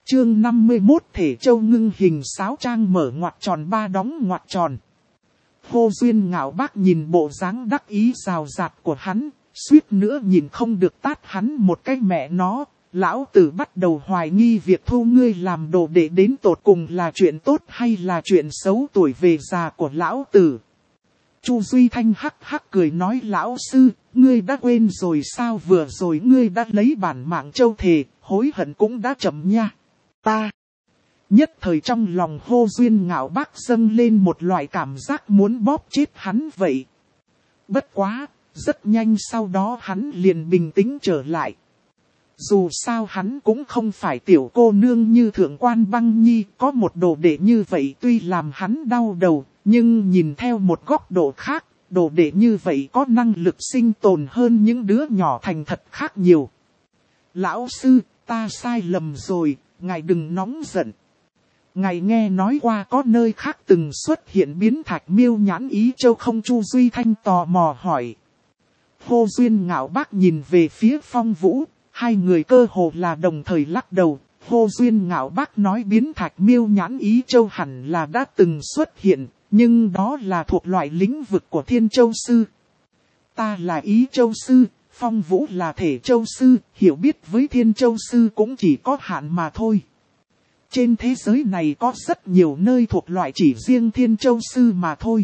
Chương 51 Thể Châu ngưng hình sáo trang mở ngoặc tròn ba đóng ngoặc tròn. Hồ Duyên Ngạo Bác nhìn bộ dáng đắc ý rào rạt của hắn, suýt nữa nhìn không được tát hắn một cái mẹ nó. Lão tử bắt đầu hoài nghi việc thu ngươi làm đồ đệ đến tột cùng là chuyện tốt hay là chuyện xấu. Tuổi về già của lão tử. Chu Duy Thanh hắc hắc cười nói, lão sư, ngươi đã quên rồi sao? Vừa rồi ngươi đã lấy bản mạng châu thề, hối hận cũng đã chậm nha. Ta. Nhất thời trong lòng Hồ Duyên Ngạo Bác dâng lên một loại cảm giác muốn bóp chết hắn vậy. Bất quá, rất nhanh sau đó hắn liền bình tĩnh trở lại. Dù sao hắn cũng không phải tiểu cô nương như Thượng Quan Băng Nhi, có một đồ đệ như vậy tuy làm hắn đau đầu, nhưng nhìn theo một góc độ khác, đồ đệ như vậy có năng lực sinh tồn hơn những đứa nhỏ thành thật khác nhiều. Lão sư, ta sai lầm rồi, ngài đừng nóng giận. Ngài nghe nói qua có nơi khác từng xuất hiện biến thạch miêu nhãn ý châu không? Chu Duy Thanh tò mò hỏi. Hồ Duyên Ngạo Bác nhìn về phía Phong Vũ, hai người cơ hồ là đồng thời lắc đầu. Hồ Duyên Ngạo Bác nói biến thạch miêu nhãn ý châu hẳn là đã từng xuất hiện, nhưng đó là thuộc loại lĩnh vực của Thiên Châu Sư. Ta là Ý Châu Sư, Phong Vũ là Thể Châu Sư, hiểu biết với Thiên Châu Sư cũng chỉ có hạn mà thôi. Trên thế giới này có rất nhiều nơi thuộc loại chỉ riêng Thiên Châu Sư mà thôi.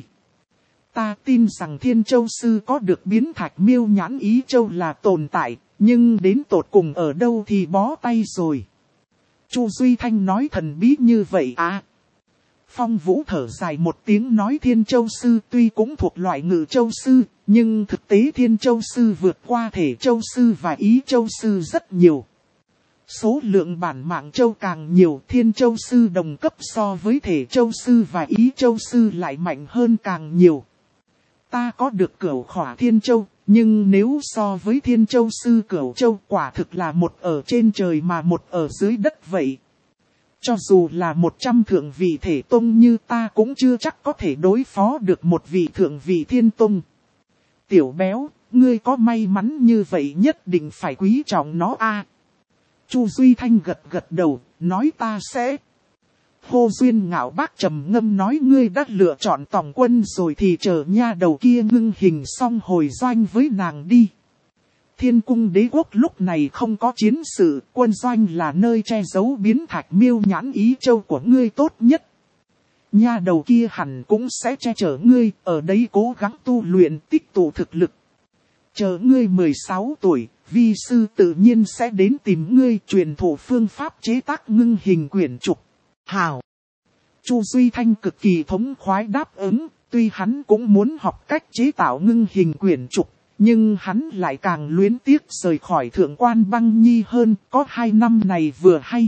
Ta tin rằng Thiên Châu Sư có được biến thạch miêu nhãn ý châu là tồn tại, nhưng đến tột cùng ở đâu thì bó tay rồi. Chu Duy Thanh nói thần bí như vậy à? Phong Vũ thở dài một tiếng nói Thiên Châu Sư tuy cũng thuộc loại Ngự Châu Sư, nhưng thực tế Thiên Châu Sư vượt qua Thể Châu Sư và Ý Châu Sư rất nhiều. Số lượng bản mạng châu càng nhiều, Thiên Châu Sư đồng cấp so với Thể Châu Sư và Ý Châu Sư lại mạnh hơn càng nhiều. Ta có được Cửu Khỏa Thiên Châu, nhưng nếu so với Thiên Châu Sư Cửu Châu quả thực là một ở trên trời mà một ở dưới đất vậy. Cho dù là 100 thượng vị thể tông như ta cũng chưa chắc có thể đối phó được một vị thượng vị thiên tông. Tiểu béo, ngươi có may mắn như vậy nhất định phải quý trọng nó a. Chu Duy Thanh gật gật đầu, nói ta sẽ. Hồ Duyên Ngạo Bác trầm ngâm nói ngươi đã lựa chọn tòng quân rồi thì chờ nha đầu kia ngưng hình xong hồi doanh với nàng đi. Thiên cung đế quốc lúc này không có chiến sự, quân doanh là nơi che giấu biến thạch miêu nhãn ý châu của ngươi tốt nhất. Nha đầu kia hẳn cũng sẽ che chở ngươi, ở đấy cố gắng tu luyện tích tụ thực lực. Chờ ngươi 16 tuổi, vi sư tự nhiên sẽ đến tìm ngươi truyền thụ phương pháp chế tác ngưng hình quyển trục. Hảo! Chu Duy Thanh cực kỳ thống khoái đáp ứng, tuy hắn cũng muốn học cách chế tạo ngưng hình quyển trục, nhưng hắn lại càng luyến tiếc rời khỏi Thượng Quan Băng Nhi hơn, có 2 năm này vừa hay.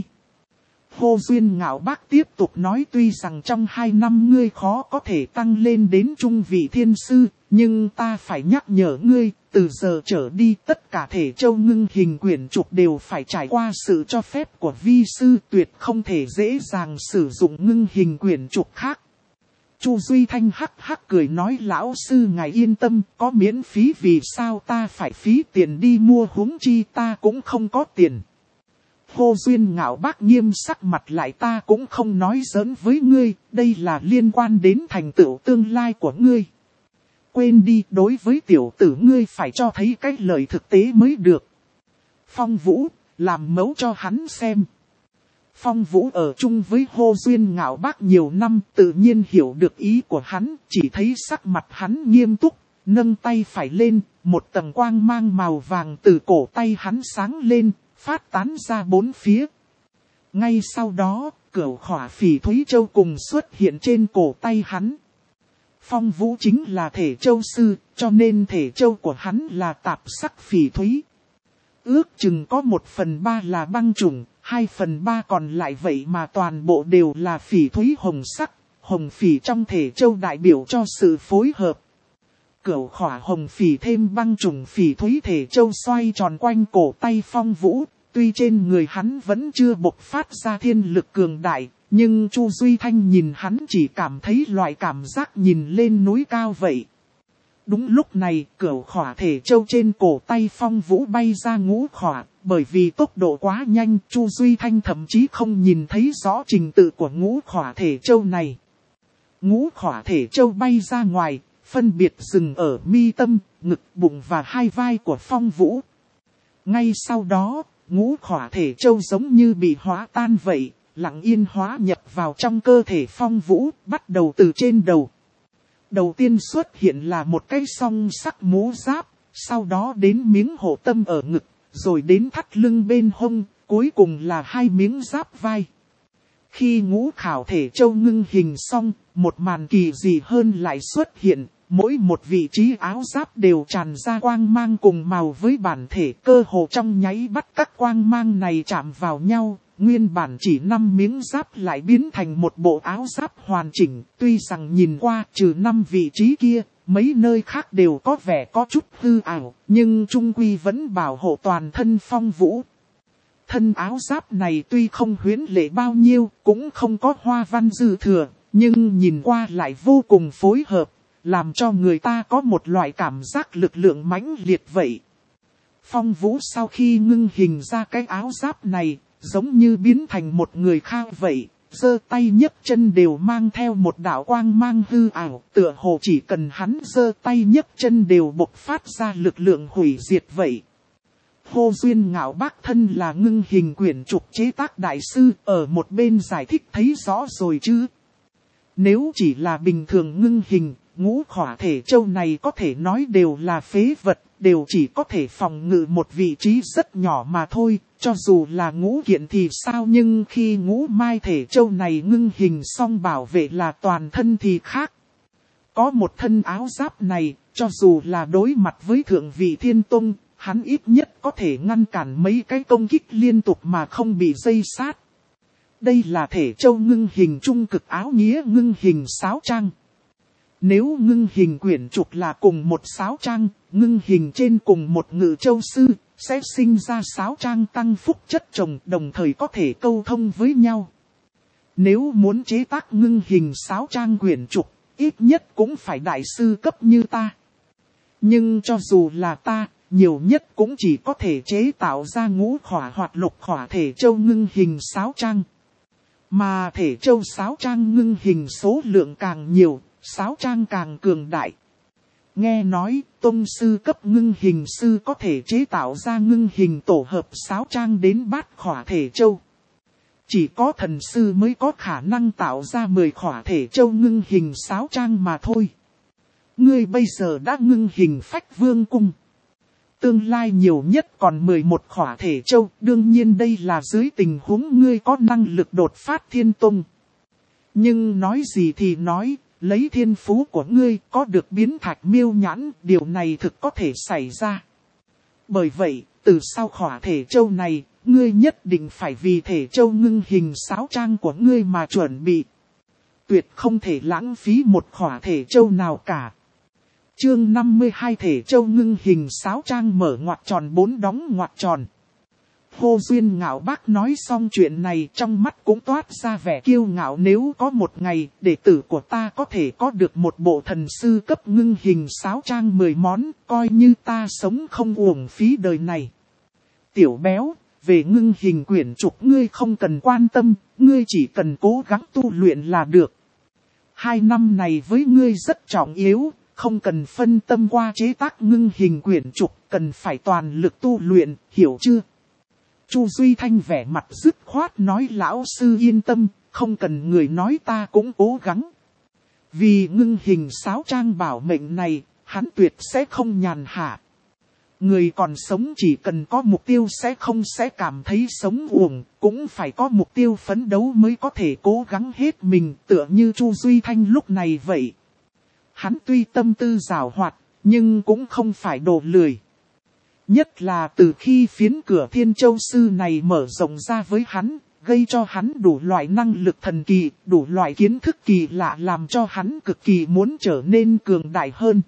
Hồ Duyên Ngạo Bác tiếp tục nói tuy rằng trong 2 năm ngươi khó có thể tăng lên đến trung vị thiên sư, nhưng ta phải nhắc nhở ngươi, từ giờ trở đi tất cả Thể Châu ngưng hình quyển trục đều phải trải qua sự cho phép của vi sư, tuyệt không thể dễ dàng sử dụng ngưng hình quyển trục khác. Chu Duy Thanh hắc hắc cười nói lão sư ngài yên tâm, có miễn phí vì sao ta phải phí tiền đi mua, huống chi ta cũng không có tiền. Hồ Duyên Ngạo Bác nghiêm sắc mặt lại, ta cũng không nói giỡn với ngươi, đây là liên quan đến thành tựu tương lai của ngươi. Quên đi, đối với tiểu tử ngươi phải cho thấy cái lời thực tế mới được. Phong Vũ, làm mẫu cho hắn xem. Phong Vũ ở chung với Hồ Duyên Ngạo Bác nhiều năm, tự nhiên hiểu được ý của hắn, chỉ thấy sắc mặt hắn nghiêm túc, nâng tay phải lên, một tầng quang mang màu vàng từ cổ tay hắn sáng lên, phát tán ra 4 phía. Ngay sau đó, Cửu Khỏa Phỉ Thúy Châu cùng xuất hiện trên cổ tay hắn. Phong Vũ chính là Thể Châu Sư, cho nên Thể Châu của hắn là tạp sắc phỉ thúy. Ước chừng có 1/3 là băng trùng, 2/3 còn lại vậy mà toàn bộ đều là phỉ thúy hồng sắc. Hồng phỉ trong Thể Châu đại biểu cho sự phối hợp. Cửu Khỏa hồng phỉ thêm băng trùng phỉ thúy Thể Châu xoay tròn quanh cổ tay Phong Vũ. Tuy trên người hắn vẫn chưa bộc phát ra thiên lực cường đại, nhưng Chu Duy Thanh nhìn hắn chỉ cảm thấy loại cảm giác nhìn lên núi cao vậy. Đúng lúc này, Cửu Khỏa Thể Châu trên cổ tay Phong Vũ bay ra ngũ khỏa, Bởi vì tốc độ quá nhanh, Chu Duy Thanh thậm chí không nhìn thấy rõ trình tự của ngũ khỏa thể châu này. Ngũ khỏa thể châu bay ra ngoài, phân biệt dừng ở mi tâm, ngực, bụng và hai vai của Phong Vũ. Ngay sau đó, ngũ khỏa thể châu giống như bị hóa tan vậy, lặng yên hóa nhập vào trong cơ thể Phong Vũ, bắt đầu từ trên đầu. Đầu tiên xuất hiện là một cái song sắc mũ giáp, sau đó đến miếng hộ tâm ở ngực, rồi đến thắt lưng bên hông, cuối cùng là hai miếng giáp vai. Khi ngũ khảo thể châu ngưng hình xong, một màn kỳ dị hơn lại xuất hiện, mỗi một vị trí áo giáp đều tràn ra quang mang cùng màu với bản thể, cơ hồ trong nháy bắt các quang mang này chạm vào nhau. Nguyên bản chỉ 5 miếng giáp lại biến thành một bộ áo giáp hoàn chỉnh, tuy rằng nhìn qua trừ 5 vị trí kia, mấy nơi khác đều có vẻ có chút hư ảo, nhưng chung quy vẫn bảo hộ toàn thân Phong Vũ. Thân áo giáp này tuy không huyễn lệ bao nhiêu, cũng không có hoa văn dư thừa, nhưng nhìn qua lại vô cùng phối hợp, làm cho người ta có một loại cảm giác lực lượng mãnh liệt vậy. Phong Vũ sau khi ngưng hình ra cái áo giáp này, giống như biến thành một người khác vậy, giơ tay nhấc chân đều mang theo một đạo quang mang hư ảo, tựa hồ chỉ cần hắn giơ tay nhấc chân đều bộc phát ra lực lượng hủy diệt vậy. Hồ Duyên Ngạo Bác thân là ngưng hình quyển trục chế tác đại sư, ở một bên giải thích thấy rõ rồi chứ. Nếu chỉ là bình thường ngưng hình, ngũ khỏa thể châu này có thể nói đều là phế vật, đều chỉ có thể phòng ngự một vị trí rất nhỏ mà thôi, cho dù là ngũ kiện thì sao, nhưng khi ngũ mai thể châu này ngưng hình xong bảo vệ là toàn thân thì khác. Có một thân áo giáp này, cho dù là đối mặt với thượng vị thiên tông, hắn ít nhất có thể ngăn cản mấy cái công kích liên tục mà không bị dây sát. Đây là thể châu ngưng hình trung cực áo nghĩa ngưng hình sáo trang. Nếu ngưng hình quyển trục là cùng một sáo trang, ngưng hình trên cùng một ngự châu sư, sẽ sinh ra sáo trang tăng phúc chất chồng, đồng thời có thể câu thông với nhau. Nếu muốn chế tác ngưng hình sáo trang quyển trục, ít nhất cũng phải đại sư cấp như ta. Nhưng cho dù là ta, nhiều nhất cũng chỉ có thể chế tạo ra ngũ khỏa hoặc lục khỏa thể châu ngưng hình sáo trang. Mà thể châu sáo trang ngưng hình số lượng càng nhiều, sáo trang càng cường đại. Nghe nói, tông sư cấp ngưng hình sư có thể chế tạo ra ngưng hình tổ hợp sáo trang đến bát khỏa thể châu. Chỉ có thần sư mới có khả năng tạo ra 10 khỏa thể châu ngưng hình sáo trang mà thôi. Ngươi bây giờ đã ngưng hình Phách Vương cung. Tương lai nhiều nhất còn 11 khỏa thể châu, đương nhiên đây là dưới tình huống ngươi có năng lực đột phát thiên tông. Nhưng nói gì thì nói, lấy thiên phú của ngươi có được biến thạch miêu nhãn, điều này thực có thể xảy ra. Bởi vậy, từ sau khỏa thể châu này, ngươi nhất định phải vì thể châu ngưng hình sáo trang của ngươi mà chuẩn bị. Tuyệt không thể lãng phí một khỏa thể châu nào cả. Chương 52 thể châu ngưng hình sáo trang mở ngoặc tròn 4 đóng ngoặc tròn. Hồ Duyên Ngạo Bác nói xong chuyện này, trong mắt cũng toát ra vẻ kiêu ngạo, nếu có một ngày đệ tử của ta có thể có được một bộ thần sư cấp ngưng hình sáo trang 10 món, coi như ta sống không uổng phí đời này. Tiểu béo, về ngưng hình quyển trục ngươi không cần quan tâm, ngươi chỉ cần cố gắng tu luyện là được. 2 năm này với ngươi rất trọng yếu. Không cần phân tâm qua chế tác ngưng hình quyển trục, cần phải toàn lực tu luyện, hiểu chưa? Chu Duy Thanh vẻ mặt dứt khoát nói, lão sư yên tâm, không cần người nói ta cũng cố gắng. Vì ngưng hình sáo trang bảo mệnh này, hắn tuyệt sẽ không nhàn hạ. Người còn sống chỉ cần có mục tiêu sẽ cảm thấy sống uổng, cũng phải có mục tiêu phấn đấu mới có thể cố gắng hết mình, tựa như Chu Duy Thanh lúc này vậy. Hắn tuy tâm tư giàu hoạt, nhưng cũng không phải đồ lười. Nhất là từ khi phiến cửa Thiên Châu Sư này mở rộng ra với hắn, gây cho hắn đủ loại năng lực thần kỳ, đủ loại kiến thức kỳ lạ, làm cho hắn cực kỳ muốn trở nên cường đại hơn.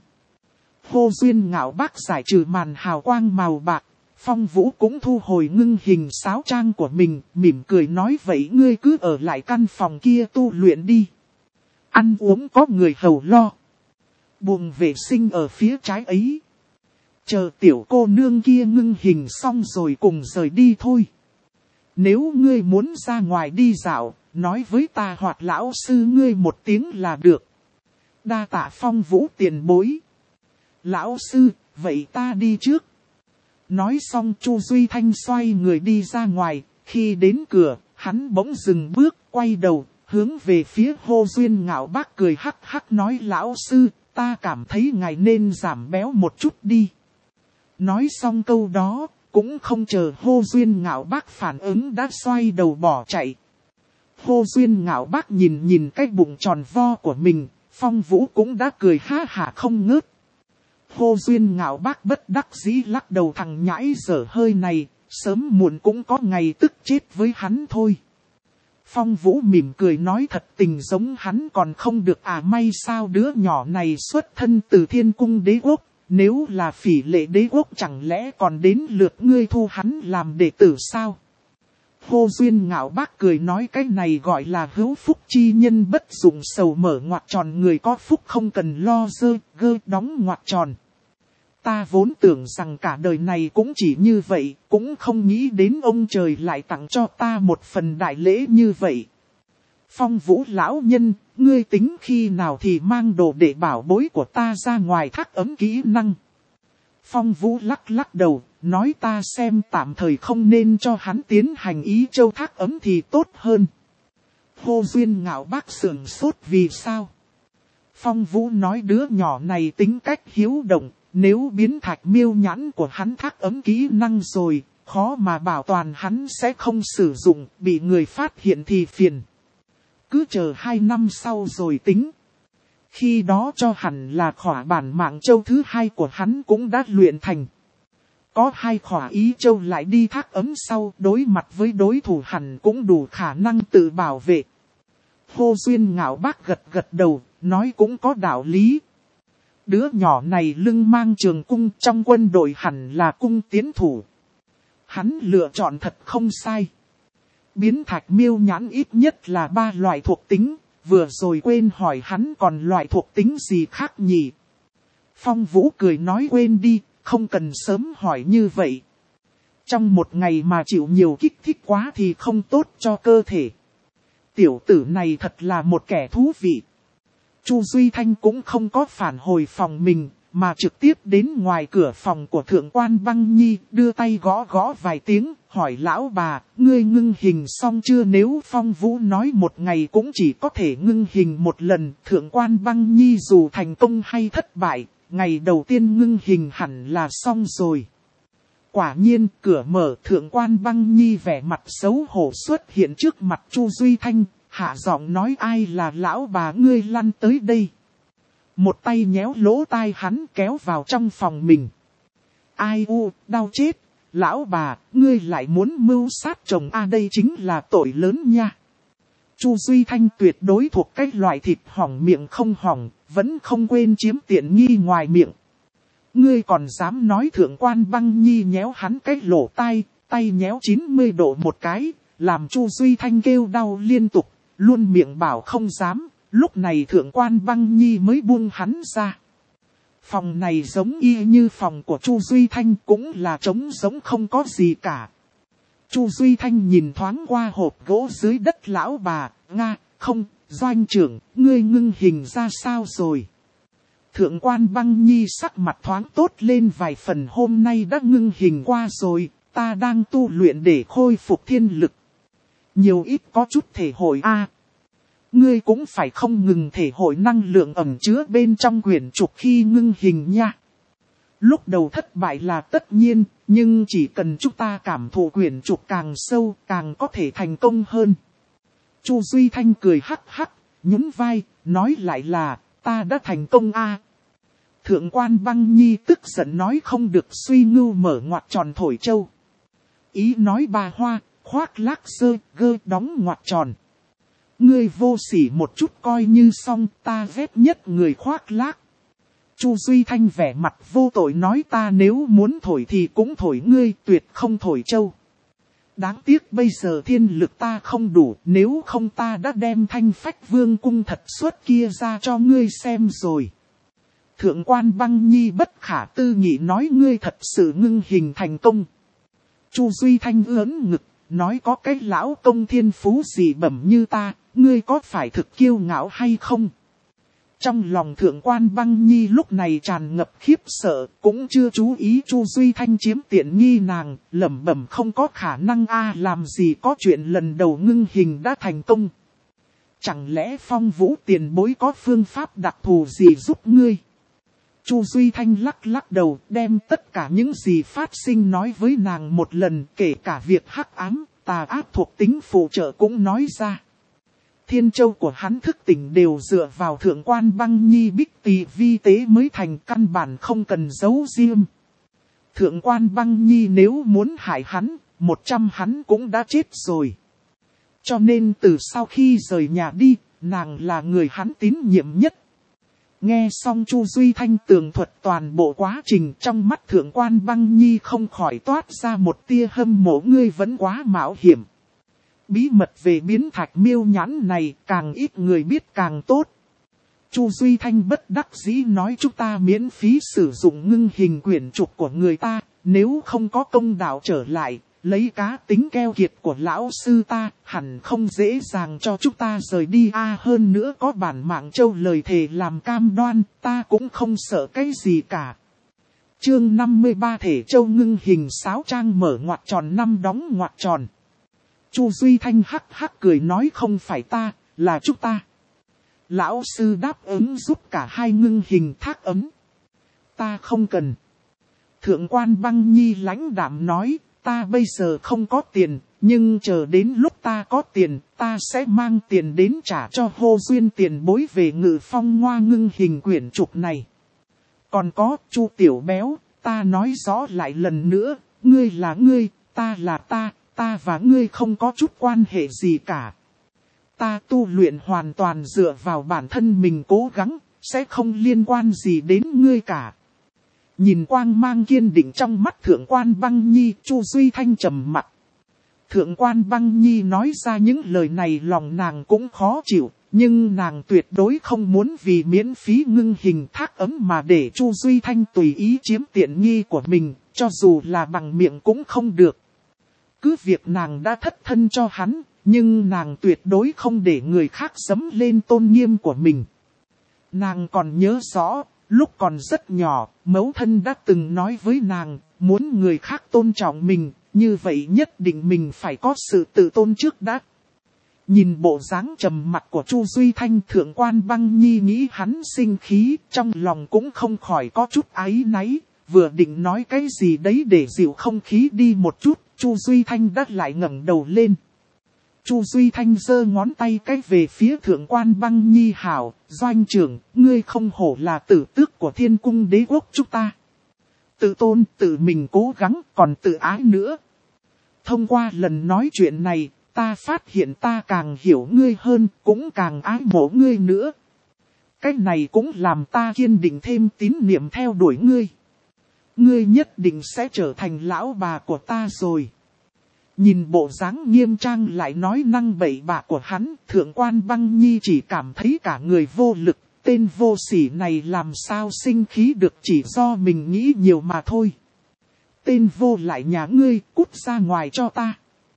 Hồ Duyên Ngạo Bác giải trừ màn hào quang màu bạc, Phong Vũ cũng thu hồi ngưng hình sáo trang của mình, mỉm cười nói, vậy ngươi cứ ở lại căn phòng kia tu luyện đi. Ăn uống có người hầu lo. Buồng vệ sinh ở phía trái ấy. chờ tiểu cô nương kia ngưng hình xong rồi cùng rời đi thôi. Nếu ngươi muốn ra ngoài đi dạo, nói với ta hoặc lão sư ngươi một tiếng là được. Đa tạ Phong Vũ tiền bối. Lão sư, vậy ta đi trước. Nói xong Chu Duy Thanh xoay người đi ra ngoài, khi đến cửa, hắn bỗng dừng bước, quay đầu, hướng về phía Hồ Duyên Ngạo Bác cười hắc hắc nói lão sư, ta cảm thấy ngài nên giảm béo một chút đi. Nói xong câu đó, cũng không chờ Hồ Duyên Ngạo Bác phản ứng đã xoay đầu bỏ chạy. Hồ Duyên Ngạo Bác nhìn cái bụng tròn vo của mình, Phong Vũ cũng đã cười ha hả không ngớt. Hồ Duyên Ngạo Bác bất đắc dĩ lắc đầu thằng nhãi dở hơi này, sớm muộn cũng có ngày tức chết với hắn thôi. Phong Vũ mỉm cười nói thật tình giống hắn còn không được may sao đứa nhỏ này xuất thân từ Thiên Cung Đế Quốc, nếu là Phỉ Lệ Đế Quốc chẳng lẽ còn đến lượt ngươi thu hắn làm đệ tử sao? Hồ Duyên Ngạo Bác cười nói cái này gọi là hữu phúc chi nhân bất dụng sầu mở ngoặc tròn người có phúc không cần lo dơ gơ đóng ngoặc tròn. Ta vốn tưởng rằng cả đời này cũng chỉ như vậy, cũng không nghĩ đến ông trời lại tặng cho ta một phần đại lễ như vậy. Phong Vũ lão nhân, ngươi tính khi nào thì mang đồ để bảo bối của ta ra ngoài thác ấm kỹ năng. Phong Vũ lắc lắc đầu, nói ta xem tạm thời không nên cho hắn tiến hành Ý Châu thác ấm thì tốt hơn. Hồ Duyên Ngạo Bác sửng sốt vì sao? Phong Vũ nói đứa nhỏ này tính cách hiếu động, nếu biến Thạch Miêu nhãn của hắn thác ấm kỹ năng rồi, khó mà bảo toàn hắn sẽ không sử dụng, bị người phát hiện thì phiền. Cứ chờ 2 năm sau rồi tính. Khi đó cho hẳn là khỏa bản mạng châu thứ 2 của hắn cũng đã luyện thành. Có 2 khỏa Ý Châu lại đi thác ấm sau, đối mặt với đối thủ hẳn cũng đủ khả năng tự bảo vệ. Hồ Duyên Ngạo Bác gật đầu, nói cũng có đạo lý. Đứa nhỏ này lưng mang trường cung trong quân đội hẳn là cung tiến thủ. Hắn lựa chọn thật không sai. Biến Thạch Miêu nhãn ít nhất là 3 loại thuộc tính, vừa rồi quên hỏi hắn còn loại thuộc tính gì khác nhỉ. Phong Vũ cười nói quên đi, không cần sớm hỏi như vậy. Trong một ngày mà chịu nhiều kích thích quá thì không tốt cho cơ thể. Tiểu tử này thật là một kẻ thú vị. Chu Duy Thanh cũng không có phản hồi phòng mình, mà trực tiếp đến ngoài cửa phòng của Thượng quan Băng Nhi, đưa tay gõ gõ vài tiếng, hỏi lão bà, ngươi ngưng hình xong chưa? Nếu Phong Vũ nói một ngày cũng chỉ có thể ngưng hình một lần, Thượng quan Băng Nhi dù thành công hay thất bại, ngày đầu tiên ngưng hình hẳn là xong rồi. Quả nhiên, cửa mở, Thượng quan Băng Nhi vẻ mặt xấu hổ xuất hiện trước mặt Chu Duy Thanh, hạ giọng nói ai là lão bà ngươi lăn tới đây. Một tay nhéo lỗ tai hắn kéo vào trong phòng mình. Ai u, đau chết, lão bà, ngươi lại muốn mưu sát chồng đây chính là tội lớn nha. Chu Duy Thanh tuyệt đối thuộc cái loại thịt hỏng miệng không hỏng, vẫn không quên chiếm tiện nghi ngoài miệng. Ngươi còn dám nói? Thượng quan Băng Nhi nhéo hắn cái lỗ tai, tay nhéo 90 độ một cái, làm Chu Duy Thanh kêu đau liên tục, luôn miệng bảo không dám. Lúc này Thượng quan Băng Nhi mới buông hắn ra. Phòng này giống y như phòng của Chu Duy Thanh, cũng là trống giống không có gì cả. Chu Duy Thanh nhìn thoáng qua hộp gỗ dưới đất lão bà, nga, không, doanh trưởng, ngươi ngưng hình ra sao rồi? Thượng quan Băng Nhi sắc mặt thoáng tốt lên vài phần, hôm nay đã ngưng hình qua rồi, ta đang tu luyện để khôi phục thiên lực. Nhiều ít có chút thể hội Ngươi cũng phải không ngừng thể hội năng lượng ẩn chứa bên trong quyển trục khi ngưng hình nha. Lúc đầu thất bại là tất nhiên, nhưng chỉ cần chúng ta cảm thụ quyển trục càng sâu, càng có thể thành công hơn. Chu Duy Thanh cười hắc hắc, nhún vai, nói lại là, ta đã thành công Thượng quan Băng Nhi tức giận nói không được suy ngưu mở ngoặc tròn thổi châu. Ý nói bà hoa, khoác lác sơ, gơ đóng ngoặc tròn. Ngươi vô sỉ một chút coi như xong, ta ghét nhất người khoác lác. Chu Duy Thanh vẻ mặt vô tội nói ta nếu muốn thổi thì cũng thổi ngươi, tuyệt không thổi châu. Đáng tiếc bây giờ thiên lực ta không đủ, nếu không ta đã đem Thanh Phách Vương cung thật xuất kia ra cho ngươi xem rồi. Thượng quan Băng Nhi bất khả tư nghị nói ngươi thật sự ngưng hình thành công. Chu Duy Thanh ưỡn ngực, nói có cái lão công thiên phú gì bẩm như ta, ngươi có phải thực kiêu ngạo hay không? Trong lòng thượng quan Băng Nhi lúc này tràn ngập khiếp sợ, cũng chưa chú ý Chu Duy Thanh chiếm tiện nghi nàng, lẩm bẩm không có khả năng làm gì có chuyện lần đầu ngưng hình đã thành công. Chẳng lẽ Phong Vũ tiền bối có phương pháp đặc thù gì giúp ngươi? Chu Duy Thanh lắc lắc đầu, đem tất cả những gì phát sinh nói với nàng một lần, kể cả việc hắc ám, tà ác thuộc tính phụ trợ cũng nói ra. Thiên châu của hắn thức tỉnh đều dựa vào thượng quan Băng Nhi bích tỳ vi tế mới thành, căn bản không cần giấu riêng. Thượng quan Băng Nhi nếu muốn hại hắn, 100 hắn cũng đã chết rồi. Cho nên từ sau khi rời nhà đi, nàng là người hắn tín nhiệm nhất. Nghe xong Chu Duy Thanh tường thuật toàn bộ quá trình, trong mắt thượng quan Băng Nhi không khỏi toát ra một tia hâm mộ, ngươi vẫn quá mạo hiểm. Bí mật về biến thạch miêu nhãn này càng ít người biết càng tốt. Chu Duy Thanh bất đắc dĩ nói chúng ta miễn phí sử dụng ngưng hình quyển trục của người ta, nếu không có công đạo trở lại, lấy cá tính keo kiệt của lão sư ta, hẳn không dễ dàng cho chúng ta rời đi hơn nữa có bản mạng châu lời thề làm cam đoan, ta cũng không sợ cái gì cả. Chương 53 thể châu ngưng hình 6 trang mở ngoặc tròn 5 đóng ngoặc tròn. Chu Duy Thanh hắc hắc cười nói không phải ta, là chúng ta. Lão sư đáp ứng giúp cả hai ngưng hình thác ấm. Ta không cần. Thượng quan Băng Nhi lãnh đạm nói, ta bây giờ không có tiền, nhưng chờ đến lúc ta có tiền, ta sẽ mang tiền đến trả cho Hô Duyên tiền bối về Ngự Phong Ngoa ngưng hình quyển trục này. Còn có, Chu Tiểu Béo, ta nói rõ lại lần nữa, ngươi là ngươi, ta là ta và ngươi không có chút quan hệ gì cả. Ta tu luyện hoàn toàn dựa vào bản thân mình cố gắng, sẽ không liên quan gì đến ngươi cả. Nhìn quang mang kiên định trong mắt thượng quan Băng Nhi, Chu Duy Thanh trầm mặt. Thượng quan Băng Nhi nói ra những lời này lòng nàng cũng khó chịu, nhưng nàng tuyệt đối không muốn vì miễn phí ngưng hình thác ấm mà để Chu Duy Thanh tùy ý chiếm tiện nghi của mình, cho dù là bằng miệng cũng không được. Cứ việc nàng đã thất thân cho hắn, nhưng nàng tuyệt đối không để người khác giẫm lên tôn nghiêm của mình. Nàng còn nhớ rõ, lúc còn rất nhỏ, mẫu thân đã từng nói với nàng, muốn người khác tôn trọng mình, như vậy nhất định mình phải có sự tự tôn trước đã. Nhìn bộ dáng trầm mặc của Chu Duy Thanh, thượng quan Băng Nhi nghĩ hắn sinh khí, trong lòng cũng không khỏi có chút áy náy, vừa định nói cái gì đấy để dịu không khí đi một chút, Chu Duy Thanh đã lại ngẩng đầu lên. Chu Duy Thanh giơ ngón tay cái về phía thượng quan Băng Nhi hảo, doanh trưởng, ngươi không hổ là tử tước của Thiên Cung Đế Quốc chúng ta. Tự tôn, tự mình cố gắng, còn tự ái nữa. Thông qua lần nói chuyện này, ta phát hiện ta càng hiểu ngươi hơn, cũng càng ái mộ ngươi nữa. Cái này cũng làm ta kiên định thêm tín niệm theo đuổi ngươi. Ngươi nhất định sẽ trở thành lão bà của ta rồi. Nhìn bộ dáng nghiêm trang lại nói năng bậy bạ của hắn, thượng quan Băng Nhi chỉ cảm thấy cả người vô lực, tên vô sỉ này làm sao sinh khí được, chỉ do mình nghĩ nhiều mà thôi. Tên vô lại nhà ngươi, cút ra ngoài cho ta.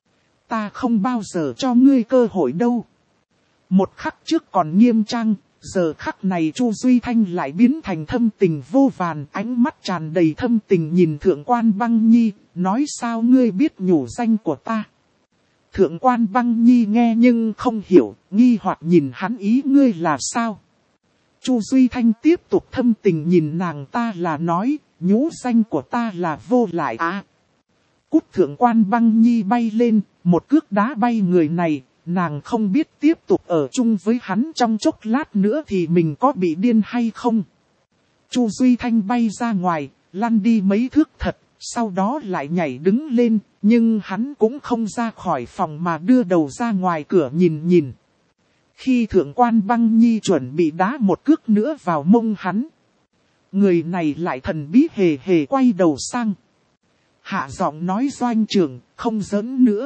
Ta không bao giờ cho ngươi cơ hội đâu. Một khắc trước còn nghiêm trang, giờ khắc này Chu Duy Thanh lại biến thành thâm tình vô vàn, ánh mắt tràn đầy thâm tình nhìn thượng quan Băng Nhi, nói sao ngươi biết nhủ danh của ta. Thượng quan Băng Nhi nghe nhưng không hiểu, nghi hoặc nhìn hắn ý ngươi là sao. Chu Duy Thanh tiếp tục thâm tình nhìn nàng, ta là nói, nhũ danh của ta là vô lại Cút, thượng quan Băng Nhi bay lên, một cước đá bay người này. Nàng không biết tiếp tục ở chung với hắn trong chốc lát nữa thì mình có bị điên hay không. Chu Duy Thanh bay ra ngoài, lăn đi mấy thước thật, sau đó lại nhảy đứng lên, nhưng hắn cũng không ra khỏi phòng mà đưa đầu ra ngoài cửa nhìn. Khi thượng quan Băng Nhi chuẩn bị đá một cước nữa vào mông hắn, người này lại thần bí hề hề quay đầu sang. Hạ giọng nói, doanh trưởng, không giỡn nữa.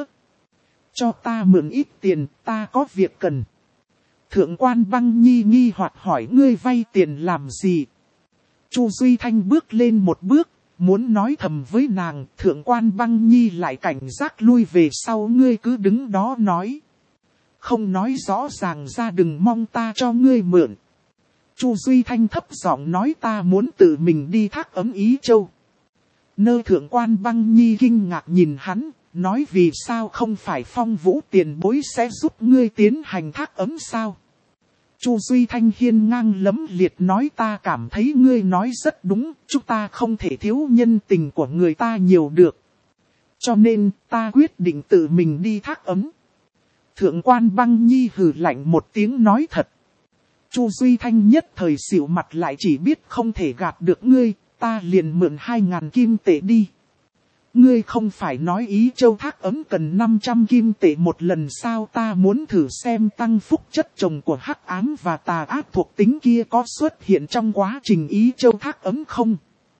Cho ta mượn ít tiền, ta có việc cần. Thượng quan Băng Nhi nghi hoặc hỏi, ngươi vay tiền làm gì? Chu Duy Thanh bước lên một bước, muốn nói thầm với nàng, Thượng quan Băng Nhi lại cảnh giác lui về sau, ngươi cứ đứng đó nói. Không nói rõ ràng ra đừng mong ta cho ngươi mượn. Chu Duy Thanh thấp giọng nói, ta muốn tự mình đi Thác Ấm Ý Châu. Thượng quan Băng Nhi kinh ngạc nhìn hắn, nói vì sao không phải Phong Vũ tiền bối sẽ giúp ngươi tiến hành Thác Ấm sao? Chu Duy Thanh hiên ngang lẫm liệt nói, ta cảm thấy ngươi nói rất đúng, chúng ta không thể thiếu nhân tình của người ta nhiều được. Cho nên ta quyết định tự mình đi Thác Ấm. Thượng quan Băng Nhi hừ lạnh một tiếng nói thật. Chu Duy Thanh nhất thời xỉu mặt lại, chỉ biết không thể gạt được ngươi, ta liền mượn 2.000 kim tệ đi. Ngươi không phải nói Ý Châu Thác Ấm cần 500 kim tệ một lần sao? Ta muốn thử xem tăng phúc chất chồng của hắc ám và tà ác thuộc tính kia có xuất hiện trong quá trình Ý Châu Thác Ấm không?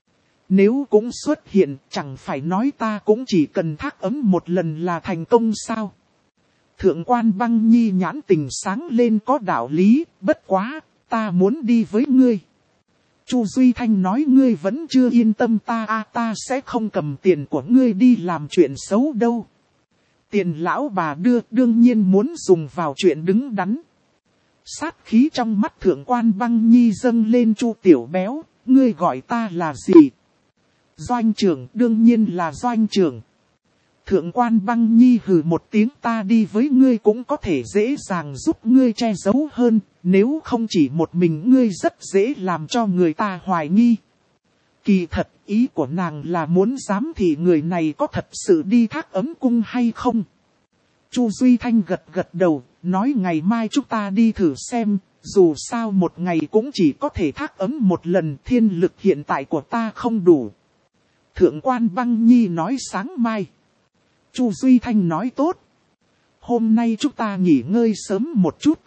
Nếu cũng xuất hiện, chẳng phải nói ta cũng chỉ cần Thác Ấm một lần là thành công sao? Thượng quan Băng Nhi nhãn tình sáng lên, có đạo lý, bất quá, ta muốn đi với ngươi. Chu Duy Thanh nói, ngươi vẫn chưa yên tâm ta ta sẽ không cầm tiền của ngươi đi làm chuyện xấu đâu. Tiền lão bà đưa đương nhiên muốn dùng vào chuyện đứng đắn. Sát khí trong mắt Thượng quan Băng Nhi dâng lên. Chu tiểu béo, ngươi gọi ta là gì? Doanh trưởng, đương nhiên là doanh trưởng. Thượng quan Băng Nhi hừ một tiếng, ta đi với ngươi cũng có thể dễ dàng giúp ngươi che giấu hơn, nếu không chỉ một mình ngươi rất dễ làm cho người ta hoài nghi. Kỳ thật, ý của nàng là muốn giám thị người này có thật sự đi Thác Ấm cung hay không. Chu Duy Thanh gật gật đầu, nói ngày mai chúng ta đi thử xem, dù sao một ngày cũng chỉ có thể Thác Ấm một lần, thiên lực hiện tại của ta không đủ. Thượng quan Băng Nhi nói sáng mai. Chu Duy Thanh nói tốt. Hôm nay chúng ta nghỉ ngơi sớm một chút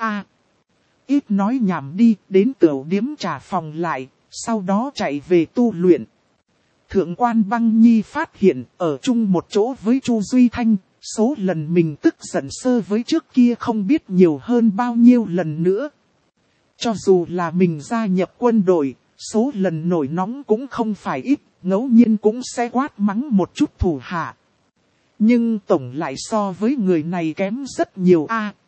Ít nói nhảm đi, đến tiểu điếm trà phòng lại, sau đó chạy về tu luyện. Thượng quan Băng Nhi phát hiện, ở chung một chỗ với Chu Duy Thanh, số lần mình tức giận sơ với trước kia không biết nhiều hơn bao nhiêu lần nữa. Cho dù là mình gia nhập quân đội, số lần nổi nóng cũng không phải ít, ngẫu nhiên cũng sẽ quát mắng một chút thủ hạ. Nhưng tổng lại so với người này kém rất nhiều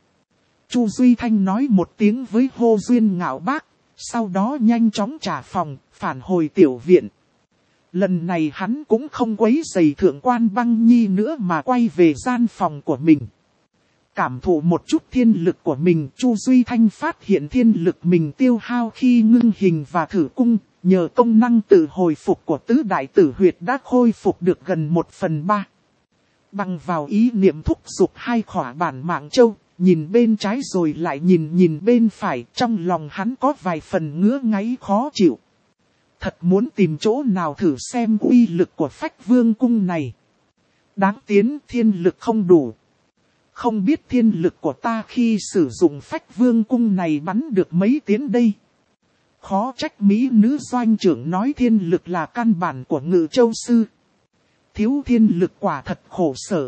Chu Duy Thanh nói một tiếng với Hồ Duyên Ngạo Bác, sau đó nhanh chóng trả phòng, phản hồi tiểu viện. Lần này hắn cũng không quấy rầy Thượng quan Băng Nhi nữa mà quay về gian phòng của mình. Cảm thụ một chút thiên lực của mình, Chu Duy Thanh phát hiện thiên lực mình tiêu hao khi ngưng hình và thử cung, nhờ công năng tự hồi phục của tứ đại tử huyệt đã khôi phục được gần 1/3. Bằng vào ý niệm thúc giục 2 khỏa bản mạng châu, nhìn bên trái rồi lại nhìn bên phải, trong lòng hắn có vài phần ngứa ngáy khó chịu. Thật muốn tìm chỗ nào thử xem uy lực của Phách Vương cung này. Đáng tiếc thiên lực không đủ. Không biết thiên lực của ta khi sử dụng Phách Vương cung này bắn được mấy tiếng đây. Khó trách mỹ nữ doanh trưởng nói thiên lực là căn bản của Ngự Châu Sư. Thiếu thiên lực quả thật khổ sở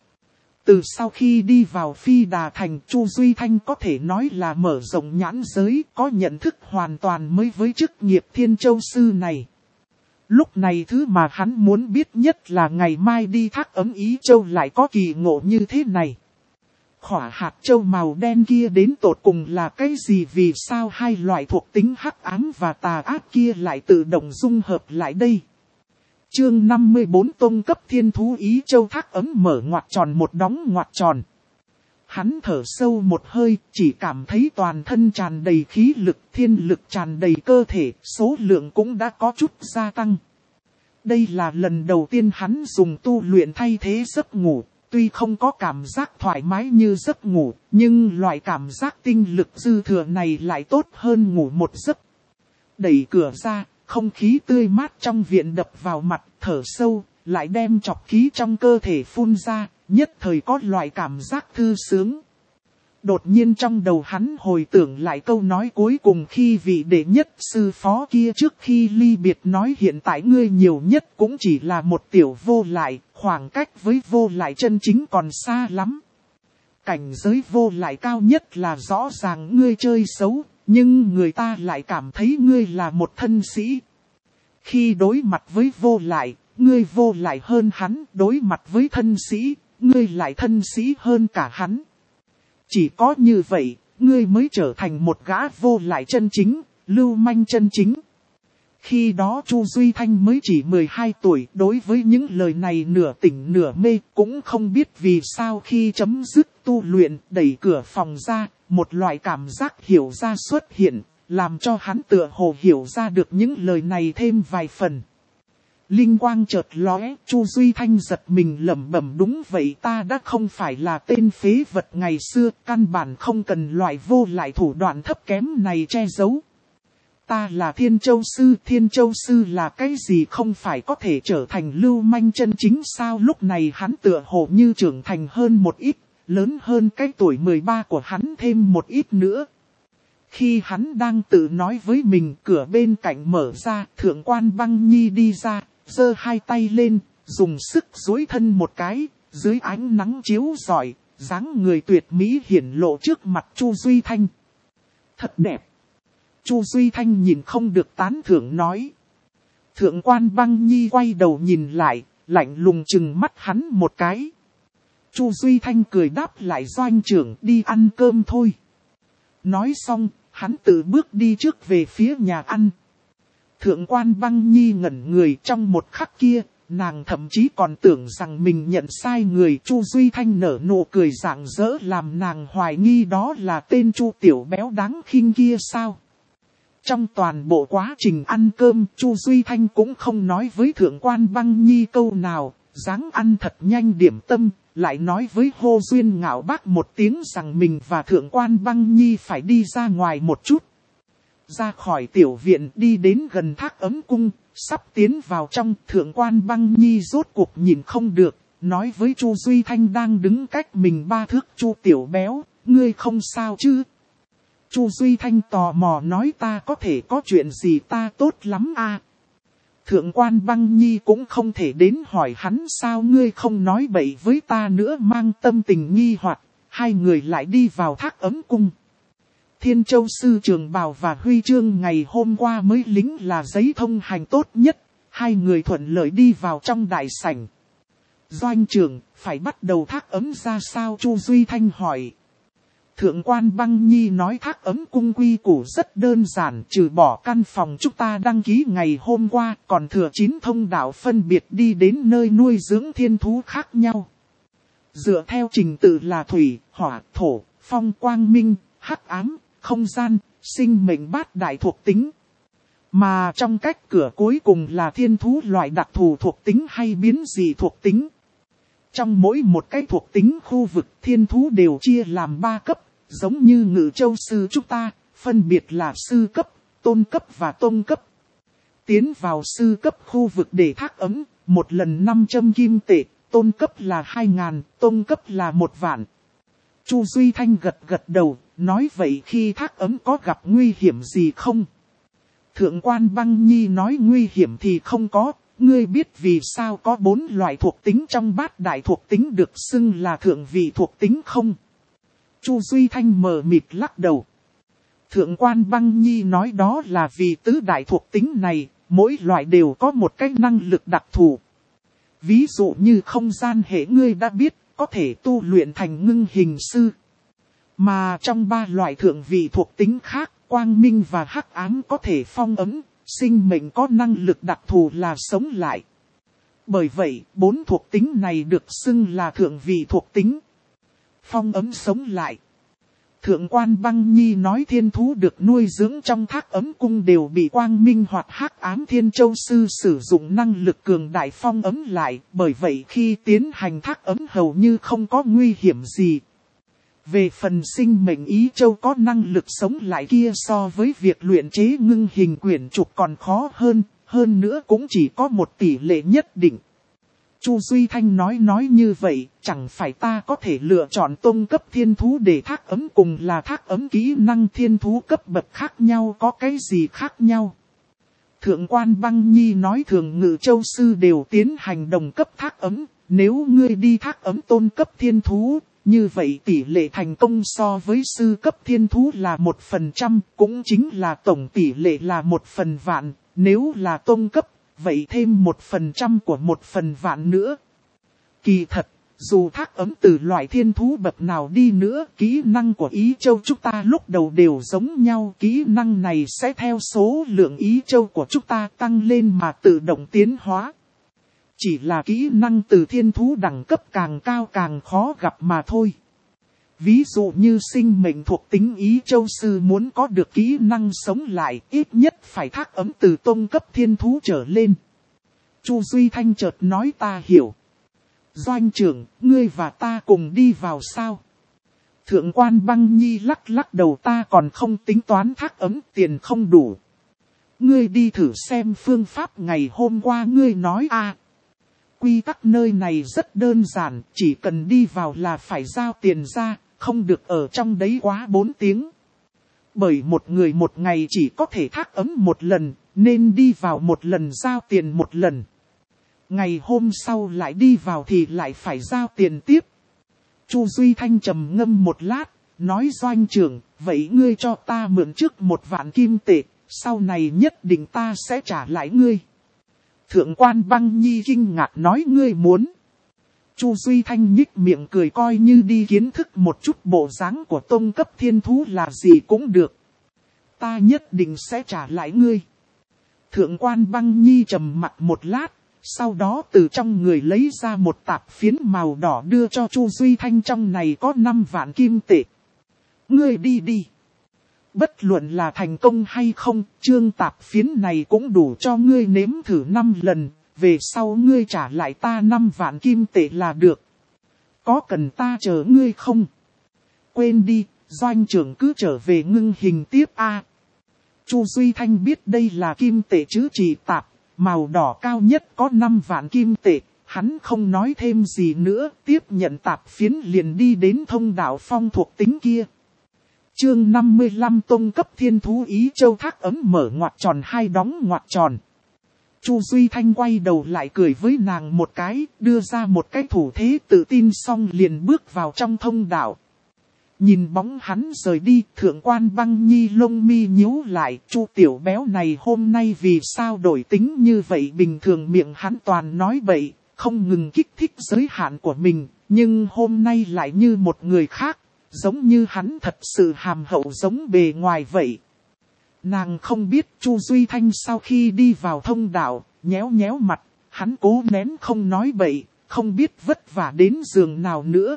Từ sau khi đi vào Phi Đà Thành, Chu Duy Thanh có thể nói là mở rộng nhãn giới, có nhận thức hoàn toàn mới với chức nghiệp Thiên Châu Sư này. Lúc này thứ mà hắn muốn biết nhất là ngày mai đi Thác Ấm Ý Châu lại có kỳ ngộ như thế này. Khỏa hạt châu màu đen kia đến tột cùng là cái gì, vì sao hai loại thuộc tính hắc ám và tà ác kia lại tự động dung hợp lại đây? Chương 54 Tông cấp thiên thú Ý Châu Thác Ấm mở ngoặc tròn một đóng ngoặc tròn. Hắn thở sâu một hơi, chỉ cảm thấy toàn thân tràn đầy khí lực, thiên lực tràn đầy cơ thể, số lượng cũng đã có chút gia tăng. Đây là lần đầu tiên hắn dùng tu luyện thay thế giấc ngủ, tuy không có cảm giác thoải mái như giấc ngủ, nhưng loại cảm giác tinh lực dư thừa này lại tốt hơn ngủ một giấc. Đẩy cửa ra, không khí tươi mát trong viện đập vào mặt, thở sâu, lại đem trọc khí trong cơ thể phun ra, nhất thời có loại cảm giác thư sướng. Đột nhiên trong đầu hắn hồi tưởng lại câu nói cuối cùng khi vị đệ nhất sư phó kia trước khi ly biệt nói, hiện tại ngươi nhiều nhất cũng chỉ là một tiểu vô lại, khoảng cách với vô lại chân chính còn xa lắm. Cảnh giới vô lại cao nhất là rõ ràng ngươi chơi xấu, nhưng người ta lại cảm thấy ngươi là một thân sĩ. Khi đối mặt với vô lại, ngươi vô lại hơn hắn, đối mặt với thân sĩ, ngươi lại thân sĩ hơn cả hắn. Chỉ có như vậy, ngươi mới trở thành một gã vô lại chân chính, lưu manh chân chính. Khi đó Chu Duy Thanh mới chỉ 12 tuổi, đối với những lời này nửa tỉnh nửa mê, cũng không biết vì sao khi chấm dứt tu luyện, đẩy cửa phòng ra, một loại cảm giác hiểu ra xuất hiện, làm cho hắn tựa hồ hiểu ra được những lời này thêm vài phần. Linh quang chợt lóe, Chu Duy Thanh giật mình lẩm bẩm, đúng vậy, ta đã không phải là tên phế vật ngày xưa, căn bản không cần loại vô lại thủ đoạn thấp kém này che giấu. Ta là Thiên Châu Sư là cái gì, không phải có thể trở thành lưu manh chân chính sao? Lúc này hắn tựa hồ như trưởng thành hơn một ít, lớn hơn cái tuổi 13 của hắn thêm một ít nữa. Khi hắn đang tự nói với mình, cửa bên cạnh mở ra, Thượng quan Băng Nhi đi ra, giơ hai tay lên, dùng sức duỗi thân một cái, dưới ánh nắng chiếu rọi, dáng người tuyệt mỹ hiển lộ trước mặt Chu Duy Thanh. Thật đẹp. Chu Duy Thanh nhìn không được tán thưởng nói. Thượng quan Băng Nhi quay đầu nhìn lại, lạnh lùng chừng mắt hắn một cái. Chu Duy Thanh cười đáp lại, doanh trưởng, đi ăn cơm thôi. Nói xong, hắn tự bước đi trước về phía nhà ăn. Thượng quan Băng Nhi ngẩn người, trong một khắc kia, nàng thậm chí còn tưởng rằng mình nhận sai người. Chu Duy Thanh nở nụ cười rạng rỡ làm nàng hoài nghi đó là tên Chu tiểu béo đáng khinh kia sao. Trong toàn bộ quá trình ăn cơm, Chu Duy Thanh cũng không nói với Thượng quan Băng Nhi câu nào, dáng ăn thật nhanh điểm tâm, lại nói với Hồ Duyên Ngạo Bác một tiếng rằng mình và Thượng quan Băng Nhi phải đi ra ngoài một chút. Ra khỏi tiểu viện đi đến gần Thác Ấm Cung, sắp tiến vào trong, Thượng quan Băng Nhi rốt cuộc nhìn không được, nói với Chu Duy Thanh đang đứng cách mình 3 thước, Chu tiểu béo, ngươi không sao chứ? Chu Duy Thanh tò mò nói, ta có thể có chuyện gì, ta tốt lắm à. Thượng quan Băng Nhi cũng không thể đến hỏi hắn, sao ngươi không nói bậy với ta nữa, mang tâm tình nghi hoặc, hai người lại đi vào Thác Ấm Cung. Thiên Châu Sư trường bào và huy chương ngày hôm qua mới lính là giấy thông hành tốt nhất, hai người thuận lợi đi vào trong đại sảnh. Doanh trưởng, phải bắt đầu thác ấm ra sao? Chu Duy Thanh hỏi. Thượng quan Băng Nhi nói Thác Ấm Cung quy củ rất đơn giản, trừ bỏ căn phòng chúng ta đăng ký ngày hôm qua, còn thừa 9 thông đạo phân biệt đi đến nơi nuôi dưỡng thiên thú khác nhau. Dựa theo trình tự là thủy, hỏa, thổ, phong, quang minh, hắc ám, không gian, sinh mệnh 8 đại thuộc tính. Mà trong cách cửa cuối cùng là thiên thú loại đặc thù thuộc tính hay biến dị thuộc tính. Trong mỗi một cái thuộc tính khu vực, thiên thú đều chia làm 3 cấp, giống như Ngự Châu Sư chúng ta, phân biệt là sư cấp, tôn cấp và tông cấp. Tiến vào sư cấp khu vực để thác ấm, một lần 500 kim tệ, tôn cấp là 2.000, tông cấp là 1 vạn. Chu Duy Thanh gật đầu, nói vậy khi thác ấm có gặp nguy hiểm gì không? Thượng quan Băng Nhi nói nguy hiểm thì không có, ngươi biết vì sao có 4 loại thuộc tính trong 8 đại thuộc tính được xưng là thượng vị thuộc tính không? Chu Duy Thanh mờ mịt lắc đầu. Thượng quan Băng Nhi nói đó là vì 4 đại thuộc tính này, mỗi loại đều có một cái năng lực đặc thù. Ví dụ như không gian hệ ngươi đã biết, có thể tu luyện thành ngưng hình sư. Mà trong 3 loại thượng vị thuộc tính khác, quang minh và hắc ám có thể phong ấm, sinh mệnh có năng lực đặc thù là sống lại. Bởi vậy, 4 thuộc tính này được xưng là thượng vị thuộc tính. Phong ấm sống lại. Thượng quan Băng Nhi nói thiên thú được nuôi dưỡng trong Thác Ấm Cung đều bị quang minh hoặc hắc ám Thiên Châu Sư sử dụng năng lực cường đại phong ấm lại, bởi vậy khi tiến hành thác ấm hầu như không có nguy hiểm gì. Về phần sinh mệnh Ý Châu có năng lực sống lại kia so với việc luyện chế ngưng hình quyển trục còn khó hơn nữa cũng chỉ có một tỷ lệ nhất định. Chu Duy Thanh nói như vậy, chẳng phải ta có thể lựa chọn tông cấp thiên thú để thác ấm cùng là thác ấm kỹ năng thiên thú cấp bậc khác nhau, có cái gì khác nhau? Thượng quan Băng Nhi nói thường Ngự Châu Sư đều tiến hành đồng cấp thác ấm, nếu ngươi đi thác ấm tôn cấp thiên thú, như vậy tỷ lệ thành công so với sư cấp thiên thú là 1%, cũng chính là tổng tỷ lệ là 1/1000, nếu là tôn cấp, vậy thêm 1% của 1/1000 nữa. Kỳ thật, dù thác ấm từ loại thiên thú bậc nào đi nữa, kỹ năng của Ý Châu chúng ta lúc đầu đều giống nhau. Kỹ năng này sẽ theo số lượng Ý Châu của chúng ta tăng lên mà tự động tiến hóa. Chỉ là kỹ năng từ thiên thú đẳng cấp càng cao càng khó gặp mà thôi. Ví dụ như sinh mệnh thuộc tính Ý Châu sư muốn có được kỹ năng sống lại, ít nhất phải thác ấm từ tông cấp thiên thú trở lên. Chu Duy Thanh chợt nói ta hiểu. Doanh trưởng, ngươi và ta cùng đi vào sao? Thượng quan Băng Nhi lắc lắc đầu, ta còn không tính toán thác ấm, tiền không đủ. Ngươi đi thử xem phương pháp ngày hôm qua ngươi nói a. Quy tắc nơi này rất đơn giản, chỉ cần đi vào là phải giao tiền ra, không được ở trong đấy quá 4 tiếng. Bởi một người một ngày chỉ có thể thác ấm một lần, nên đi vào một lần giao tiền một lần. Ngày hôm sau lại đi vào thì lại phải giao tiền tiếp. Chu Duy Thanh trầm ngâm một lát, nói doanh trưởng, vậy ngươi cho ta mượn trước 1.000 kim tệ, sau này nhất định ta sẽ trả lại ngươi. Thượng quan Băng Nhi kinh ngạc nói ngươi muốn. Chu Duy Thanh nhích miệng cười coi như đi kiến thức một chút bộ dáng của tông cấp thiên thú là gì cũng được. Ta nhất định sẽ trả lại ngươi. Thượng quan Băng Nhi trầm mặt một lát, sau đó từ trong người lấy ra một tạp phiến màu đỏ đưa cho Chu Duy Thanh, trong này có 5 vạn kim tệ. Ngươi đi đi. Bất luận là thành công hay không, chương tạp phiến này cũng đủ cho ngươi nếm thử 5 lần, về sau ngươi trả lại ta 5 vạn kim tệ là được. Có cần ta chờ ngươi không? Quên đi, doanh trưởng cứ trở về ngưng hình tiếp a. Chu Duy Thanh biết đây là kim tệ chứ chỉ tạp, màu đỏ cao nhất có 5 vạn kim tệ, hắn không nói thêm gì nữa, tiếp nhận tạp phiến liền đi đến thông đạo phong thuộc tính kia. Chương 55 tông cấp thiên thú Ý Châu thác ấm mở ngoặc tròn hai đóng ngoặc tròn. Chu Duy Thanh quay đầu lại cười với nàng một cái, đưa ra một cái thủ thế tự tin xong liền bước vào trong thông đạo. Nhìn bóng hắn rời đi, thượng quan Băng Nhi lông mi nhíu lại, Chu tiểu béo này hôm nay vì sao đổi tính như vậy, bình thường miệng hắn toàn nói bậy, không ngừng kích thích giới hạn của mình, nhưng hôm nay lại như một người khác, giống như hắn thật sự hàm hậu giống bề ngoài vậy. Nàng không biết Chu Duy Thanh sau khi đi vào thông đạo, nhéo nhéo mặt, hắn cố nén không nói bậy, không biết vất vả đến giường nào nữa.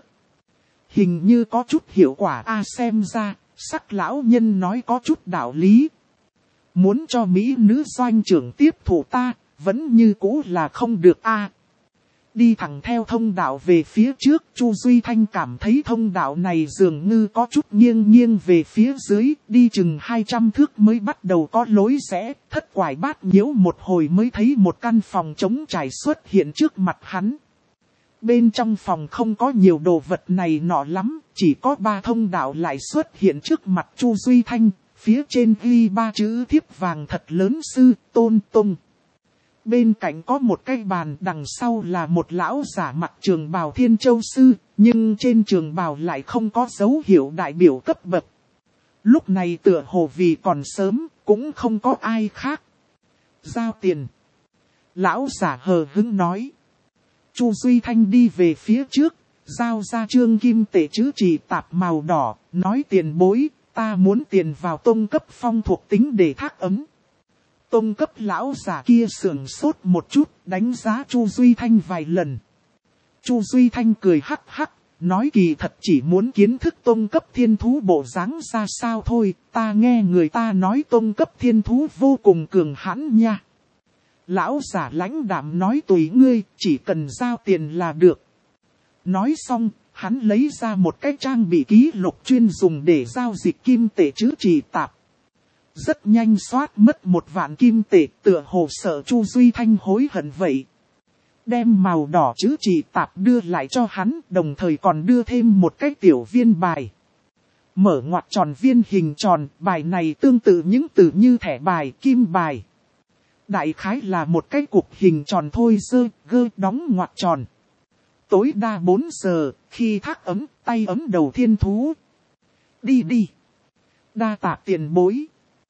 Hình như có chút hiệu quả xem ra, sắc lão nhân nói có chút đạo lý. Muốn cho mỹ nữ doanh trưởng tiếp thụ ta, vẫn như cũ là không được Đi thẳng theo thông đạo về phía trước, Chu Duy Thanh cảm thấy thông đạo này dường như có chút nghiêng nghiêng về phía dưới, đi chừng 200 thước mới bắt đầu có lối rẽ, thất quải bát nhiễu một hồi mới thấy một căn phòng trống trải xuất hiện trước mặt hắn. Bên trong phòng không có nhiều đồ vật này nọ lắm, chỉ có 3 thông đạo lại xuất hiện trước mặt Chu Duy Thanh, phía trên ghi 3 chữ thiếp vàng thật lớn sư tôn tông. Bên cạnh có một cái bàn, đằng sau là một lão giả mặc trường bào Thiên Châu sư, nhưng trên trường bào lại không có dấu hiệu đại biểu cấp bậc. Lúc này tựa hồ vì còn sớm, cũng không có ai khác. Giao tiền. Lão giả hờ hững nói. Chu Duy Thanh đi về phía trước, giao ra trương kim tệ chữ chỉ tạp màu đỏ, nói tiền bối, ta muốn tiền vào tông cấp phong thuộc tính để thác ấm. Tông cấp lão giả kia sưởng sốt một chút, đánh giá Chu Duy Thanh vài lần. Chu Duy Thanh cười hắc hắc, nói kỳ thật chỉ muốn kiến thức tông cấp thiên thú bộ dáng ra sao thôi, ta nghe người ta nói tông cấp thiên thú vô cùng cường hãn nha. Lão giả lãnh đạm nói tùy ngươi, chỉ cần giao tiền là được. Nói xong, hắn lấy ra một cái trang bị ký lục chuyên dùng để giao dịch kim tệ chữ chỉ tạp. Rất nhanh soát mất 1 vạn kim tệ, tựa hồ sợ Chu Duy Thanh hối hận vậy. Đem màu đỏ chữ chỉ tạp đưa lại cho hắn, đồng thời còn đưa thêm một cái tiểu viên bài. Mở ngoặc tròn viên hình tròn, bài này tương tự những từ như thẻ bài, kim bài. Đại khái là một cái cục hình tròn thôi, gơ đóng ngoặc tròn. Tối đa 4 giờ, khi thác ấm, tay ấm đầu thiên thú. Đi đi. Đa tạ tiền bối.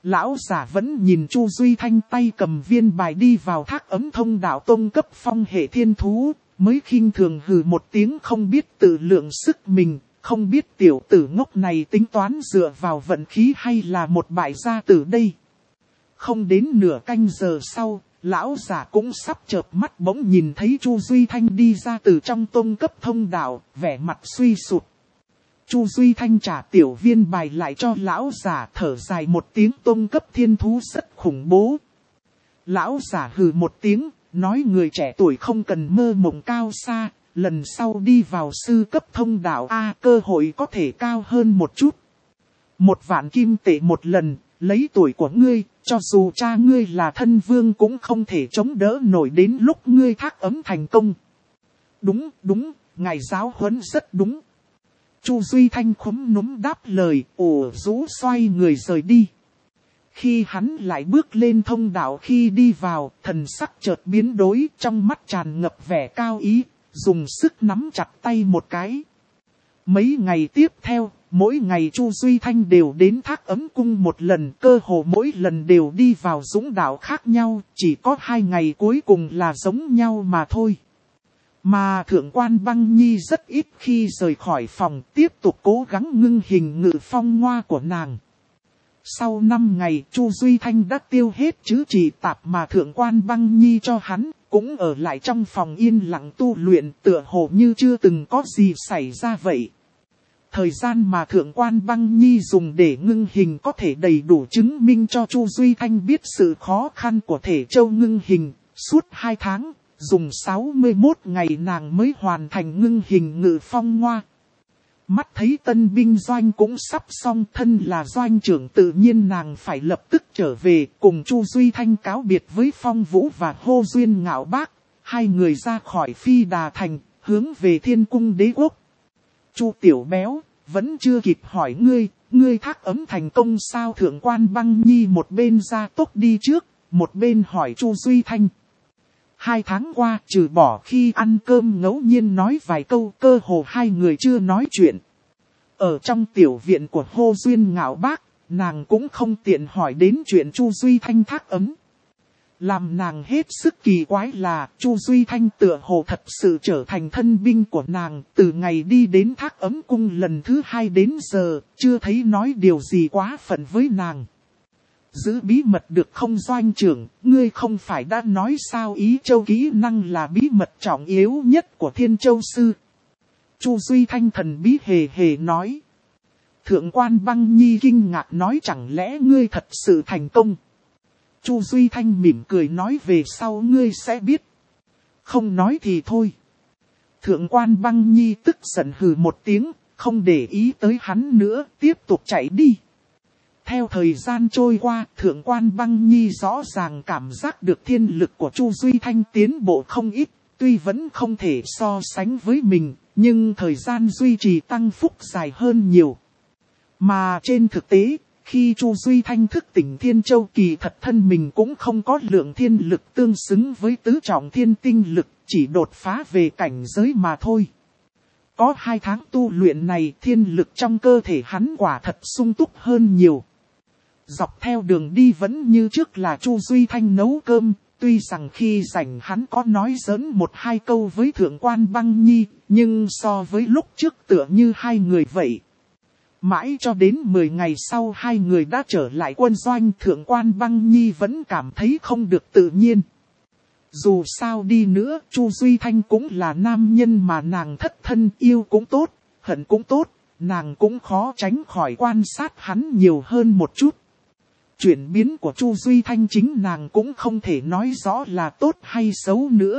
Lão giả vẫn nhìn Chu Duy Thanh tay cầm viên bài đi vào thác ấm thông đạo tông cấp phong hệ thiên thú, mới khinh thường hừ một tiếng không biết tự lượng sức mình, không biết tiểu tử ngốc này tính toán dựa vào vận khí hay là một bại gia tử đây. Không đến nửa canh giờ sau, lão giả cũng sắp chợp mắt bỗng nhìn thấy Chu Duy Thanh đi ra từ trong tông cấp thông đạo, vẻ mặt suy sụp. Chu Duy Thanh trả tiểu viên bài lại cho lão giả, thở dài một tiếng, tông cấp thiên thú rất khủng bố. Lão giả hừ một tiếng, nói người trẻ tuổi không cần mơ mộng cao xa, lần sau đi vào sư cấp thông đạo cơ hội có thể cao hơn một chút. 1.000 kim tệ một lần, lấy tuổi của ngươi, cho dù cha ngươi là thân vương cũng không thể chống đỡ nổi đến lúc ngươi thác ấm thành công. Đúng, ngài giáo huấn rất đúng. Chu Duy Thanh khúm núm đáp lời, ủ rũ xoay người rời đi. Khi hắn lại bước lên thông đạo, khi đi vào, thần sắc chợt biến đổi, trong mắt tràn ngập vẻ cao ý, dùng sức nắm chặt tay một cái. Mấy ngày tiếp theo, mỗi ngày Chu Duy Thanh đều đến thác ấm cung một lần, cơ hồ mỗi lần đều đi vào dũng đạo khác nhau, chỉ có 2 ngày cuối cùng là giống nhau mà thôi. Mà Thượng quan Băng Nhi rất ít khi rời khỏi phòng, tiếp tục cố gắng ngưng hình ngự phong hoa của nàng. Sau 5 ngày, Chu Duy Thanh đã tiêu hết chữ chỉ tạp mà Thượng quan Băng Nhi cho hắn, cũng ở lại trong phòng yên lặng tu luyện, tựa hồ như chưa từng có gì xảy ra vậy. Thời gian mà Thượng quan Băng Nhi dùng để ngưng hình có thể đầy đủ chứng minh cho Chu Duy Thanh biết sự khó khăn của thể châu ngưng hình. Suốt 2 tháng, dùng 61 ngày nàng mới hoàn thành ngưng hình ngự phong hoa. Mắt thấy tân binh doanh cũng sắp xong, thân là doanh trưởng tự nhiên nàng phải lập tức trở về, cùng Chu Duy Thanh cáo biệt với Phong Vũ và Hô Duyên Ngạo Bác. 2 người ra khỏi Phi Đà Thành, hướng về Thiên Cung Đế Quốc. Chu Tiểu Béo, vẫn chưa kịp hỏi ngươi thác ấm thành công sao? Thượng quan Băng Nhi một bên ra tốc đi trước, một bên hỏi Chu Duy Thanh. 2 tháng qua, trừ bỏ khi ăn cơm ngẫu nhiên nói vài câu, cơ hồ 2 người chưa nói chuyện. Ở trong tiểu viện của Hô Duyên Ngạo Bác, nàng cũng không tiện hỏi đến chuyện Chu Duy Thanh thác ấm. Làm nàng hết sức kỳ quái là Chu Duy Thanh tựa hồ thật sự trở thành thân binh của nàng, từ ngày đi đến thác ấm cung lần thứ 2 đến giờ, chưa thấy nói điều gì quá phận với nàng. Giữ bí mật được không doanh trưởng, ngươi không phải đã nói sao Ý Châu kỹ năng là bí mật trọng yếu nhất của Thiên Châu Sư. Chu Duy Thanh thần bí hề hề nói. Thượng quan Băng Nhi kinh ngạc nói chẳng lẽ ngươi thật sự thành công. Chu Duy Thanh mỉm cười nói về sau ngươi sẽ biết. Không nói thì thôi. Thượng quan Băng Nhi tức giận hừ một tiếng, không để ý tới hắn nữa, tiếp tục chạy đi. Theo thời gian trôi qua, Thượng quan Băng Nhi rõ ràng cảm giác được thiên lực của Chu Duy Thanh tiến bộ không ít, tuy vẫn không thể so sánh với mình, nhưng thời gian duy trì tăng phúc dài hơn nhiều. Mà trên thực tế, khi Chu Duy Thanh thức tỉnh Thiên Châu kỳ thật thân mình cũng không có lượng thiên lực tương xứng với tứ trọng thiên tinh lực, chỉ đột phá về cảnh giới mà thôi. Có 2 tháng tu luyện này, thiên lực trong cơ thể hắn quả thật sung túc hơn nhiều. Dọc theo đường đi vẫn như trước là Chu Duy Thanh nấu cơm, tuy rằng khi rảnh hắn có nói giỡn 1-2 câu với Thượng quan Băng Nhi, nhưng so với lúc trước tựa như 2 người vậy. Mãi cho đến 10 ngày sau 2 người đã trở lại quân doanh, Thượng quan Băng Nhi vẫn cảm thấy không được tự nhiên. Dù sao đi nữa, Chu Duy Thanh cũng là nam nhân mà nàng thất thân, yêu cũng tốt, hận cũng tốt, nàng cũng khó tránh khỏi quan sát hắn nhiều hơn một chút. Chuyển biến của Chu Duy Thanh chính nàng cũng không thể nói rõ là tốt hay xấu nữa.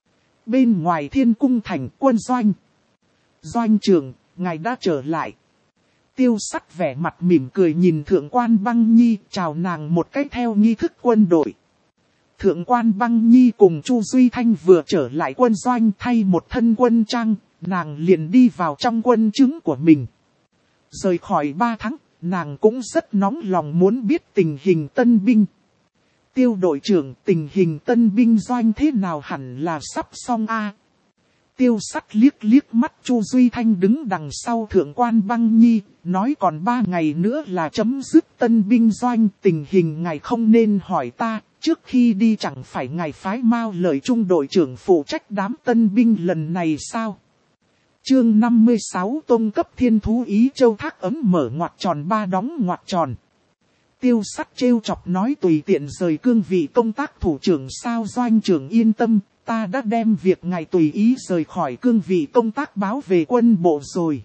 Bên ngoài Thiên Cung thành quân doanh. Doanh trưởng, ngài đã trở lại. Tiêu Sắt vẻ mặt mỉm cười nhìn Thượng quan Băng Nhi, chào nàng một cách theo nghi thức quân đội. Thượng quan Băng Nhi cùng Chu Duy Thanh vừa trở lại quân doanh thay một thân quân trang, nàng liền đi vào trong quân chứng của mình. Rời khỏi 3 tháng, nàng cũng rất nóng lòng muốn biết tình hình tân binh. Tiêu đội trưởng, tình hình tân binh doanh thế nào hẳn là sắp xong a? Tiêu Sắt liếc liếc mắt Chu Duy Thanh đứng đằng sau Thượng quan Băng Nhi, nói còn 3 ngày nữa là chấm dứt tân binh doanh, tình hình ngài không nên hỏi ta, trước khi đi chẳng phải ngài phái Mao Lợi Trung đội trưởng phụ trách đám tân binh lần này sao? Chương 56 Tôn cấp thiên thú Ý Châu Thác ấm mở ngoặc tròn 3 đóng ngoặc tròn. Tiêu Sắt trêu chọc nói tùy tiện rời cương vị công tác thủ trưởng sao doanh trưởng yên tâm, ta đã đem việc ngài tùy ý rời khỏi cương vị công tác báo về quân bộ rồi.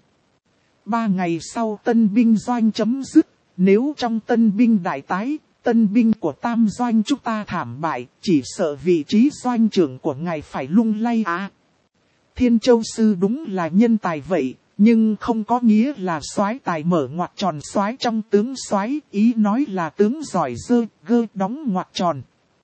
3 ngày sau tân binh doanh chấm dứt, nếu trong tân binh đại tái, tân binh của tam doanh chúng ta thảm bại, chỉ sợ vị trí doanh trưởng của ngài phải lung lay à. Thiên Châu Sư đúng là nhân tài vậy, nhưng không có nghĩa là soái tài mở ngoặc tròn soái trong tướng soái, ý nói là tướng giỏi gơ đóng ngoặc tròn.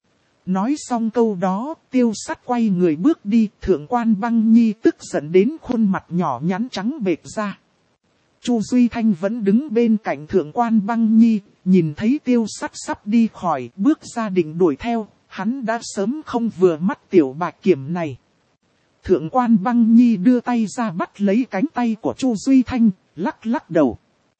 Nói xong câu đó, Tiêu Sắt quay người bước đi, Thượng quan Băng Nhi tức giận đến khuôn mặt nhỏ nhắn trắng bệch ra. Chu Duy Thanh vẫn đứng bên cạnh Thượng quan Băng Nhi, nhìn thấy Tiêu Sắt sắp đi khỏi, bước ra định đuổi theo, hắn đã sớm không vừa mắt tiểu bạch kiểm này. Thượng quan Băng Nhi đưa tay ra bắt lấy cánh tay của Chu Duy Thanh, lắc lắc đầu.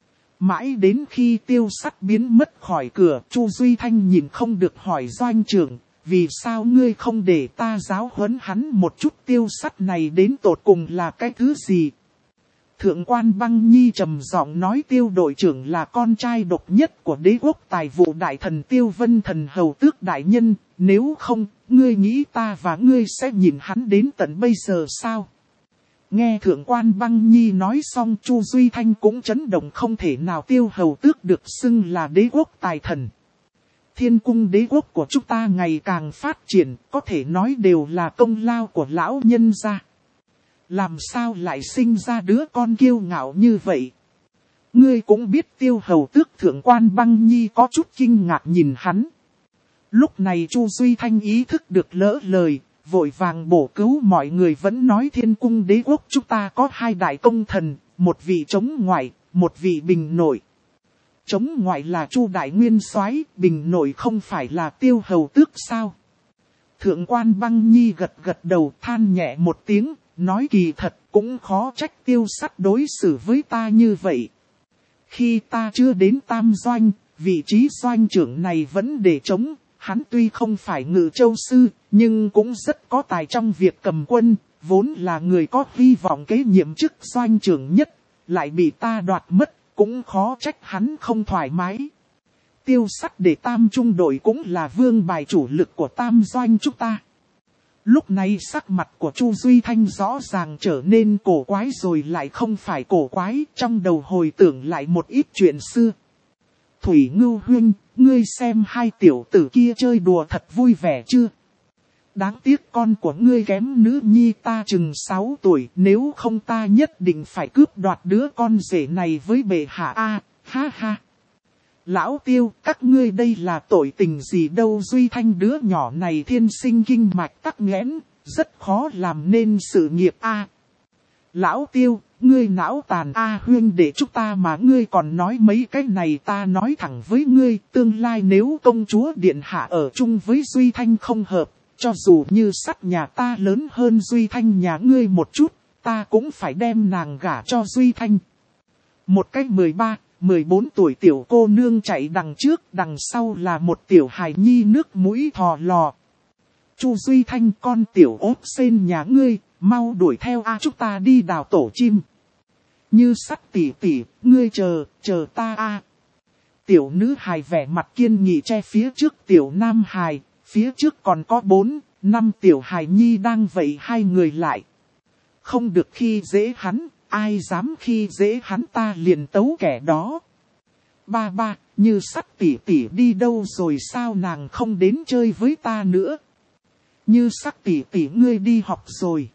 Mãi đến khi Tiêu Sắt biến mất khỏi cửa, Chu Duy Thanh nhìn không được hỏi doanh trưởng, vì sao ngươi không để ta giáo huấn hắn một chút? Tiêu Sắt này đến tột cùng là cái thứ gì? Thượng quan Băng Nhi trầm giọng nói Tiêu đội trưởng là con trai độc nhất của đế quốc tài vụ đại thần Tiêu Vân Thần hầu tước đại nhân, nếu không, ngươi nghĩ ta và ngươi sẽ nhìn hắn đến tận bây giờ sao? Nghe Thượng quan Băng Nhi nói xong Chu Duy Thanh cũng chấn động, không thể nào Tiêu hầu tước được xưng là đế quốc tài thần. Thiên cung đế quốc của chúng ta ngày càng phát triển, có thể nói đều là công lao của lão nhân gia. Làm sao lại sinh ra đứa con kiêu ngạo như vậy? Ngươi cũng biết Tiêu hầu tước. Thượng quan Băng Nhi có chút kinh ngạc nhìn hắn. Lúc này Chu Duy Thanh ý thức được lỡ lời, vội vàng bổ cứu mọi người, vẫn nói thiên cung đế quốc chúng ta có 2 đại công thần, một vị chống ngoại, một vị bình nội. Chống ngoại là Chu đại nguyên soái, bình nội không phải là Tiêu hầu tước sao? Thượng quan Băng Nhi gật gật đầu, than nhẹ một tiếng, nói kỳ thật cũng khó trách Tiêu Sắt đối xử với ta như vậy. Khi ta chưa đến tam doanh, vị trí doanh trưởng này vẫn để trống. Hắn tuy không phải Ngự Châu Sư, nhưng cũng rất có tài trong việc cầm quân, vốn là người có hy vọng kế nhiệm chức doanh trưởng nhất, lại bị ta đoạt mất, cũng khó trách hắn không thoải mái. Tiêu Sắt để tam trung đội cũng là vương bài chủ lực của tam doanh chúng ta. Lúc này sắc mặt của Chu Duy Thanh rõ ràng trở nên cổ quái rồi lại không phải cổ quái, trong đầu hồi tưởng lại một ít chuyện xưa. Thủy Ngưu huynh, ngươi xem 2 tiểu tử kia chơi đùa thật vui vẻ chưa? Đáng tiếc con của ngươi kém nữ nhi ta chừng 6 tuổi, nếu không ta nhất định phải cướp đoạt đứa con rể này với bệ hạ a, ha ha. Lão Tiêu, các ngươi đây là tội tình gì đâu? Duy Thanh đứa nhỏ này thiên sinh kinh mạch tắc nghẽn, rất khó làm nên sự nghiệp a. Lão Tiêu, ngươi não tàn a huynh để chúng ta mà ngươi còn nói mấy cái này, ta nói thẳng với ngươi, tương lai nếu công chúa điện hạ ở chung với Duy Thanh không hợp, cho dù như sắt nhà ta lớn hơn Duy Thanh nhà ngươi một chút, ta cũng phải đem nàng gả cho Duy Thanh. Một cách 13, 14 tuổi tiểu cô nương chạy đằng trước, đằng sau là một tiểu hài nhi nước mũi thò lò. Chu Duy Thanh, con tiểu ốp sên nhà ngươi, mau đuổi theo a, chúng ta đi đào tổ chim. Như Sắt tỷ tỷ, ngươi chờ ta a. Tiểu nữ hài vẻ mặt kiên nghị che phía trước tiểu nam hài, phía trước còn có 4, 5 tiểu hài nhi đang vẫy 2 người lại. Không được khi dễ hắn, ai dám khi dễ hắn ta liền tấu kẻ đó. Ba, Như Sắt tỷ tỷ đi đâu rồi sao nàng không đến chơi với ta nữa? Như Sắt tỷ tỷ ngươi đi học rồi.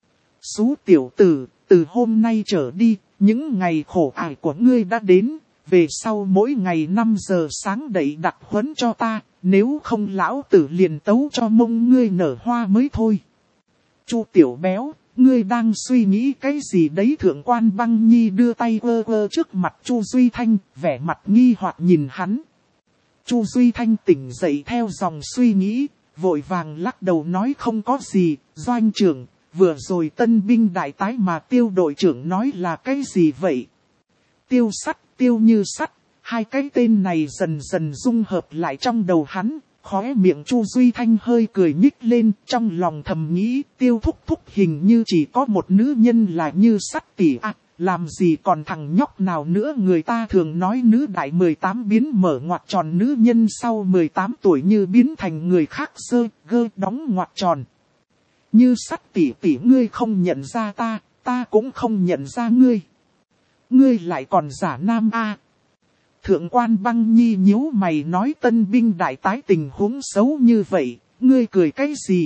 Xú tiểu tử, từ hôm nay trở đi, những ngày khổ ải của ngươi đã đến, về sau mỗi ngày 5 giờ sáng đẩy đặt huấn cho ta, nếu không lão tử liền tấu cho mông ngươi nở hoa mới thôi. Chu tiểu béo, ngươi đang suy nghĩ cái gì đấy? Thượng quan Băng Nhi đưa tay ơ trước mặt Chu Duy Thanh, vẻ mặt nghi hoặc nhìn hắn. Chu Duy Thanh tỉnh dậy theo dòng suy nghĩ, vội vàng lắc đầu nói không có gì, doanh trưởng, Vừa rồi tân binh đại tái mà Tiêu đội trưởng nói là cái gì vậy? Tiêu Sắt, Tiêu Như Sắt, hai cái tên này dần dần dung hợp lại trong đầu hắn. Khóe miệng Chu Duy Thanh hơi cười nhích lên, trong lòng thầm nghĩ Tiêu thúc thúc hình như chỉ có một nữ nhân là Như Sắt tỷ à, làm gì còn thằng nhóc nào nữa. Người ta thường nói nữ đại 18 biến mở ngoặc tròn, nữ nhân sau 18 tuổi như biến thành người khác sơ gơ đóng ngoặc tròn. Như Sắt tỷ tỷ, ngươi không nhận ra ta, ta cũng không nhận ra ngươi. Ngươi lại còn giả nam a. Thượng quan Băng Nhi nhíu mày nói tân binh đại tái tình huống xấu như vậy, ngươi cười cái gì?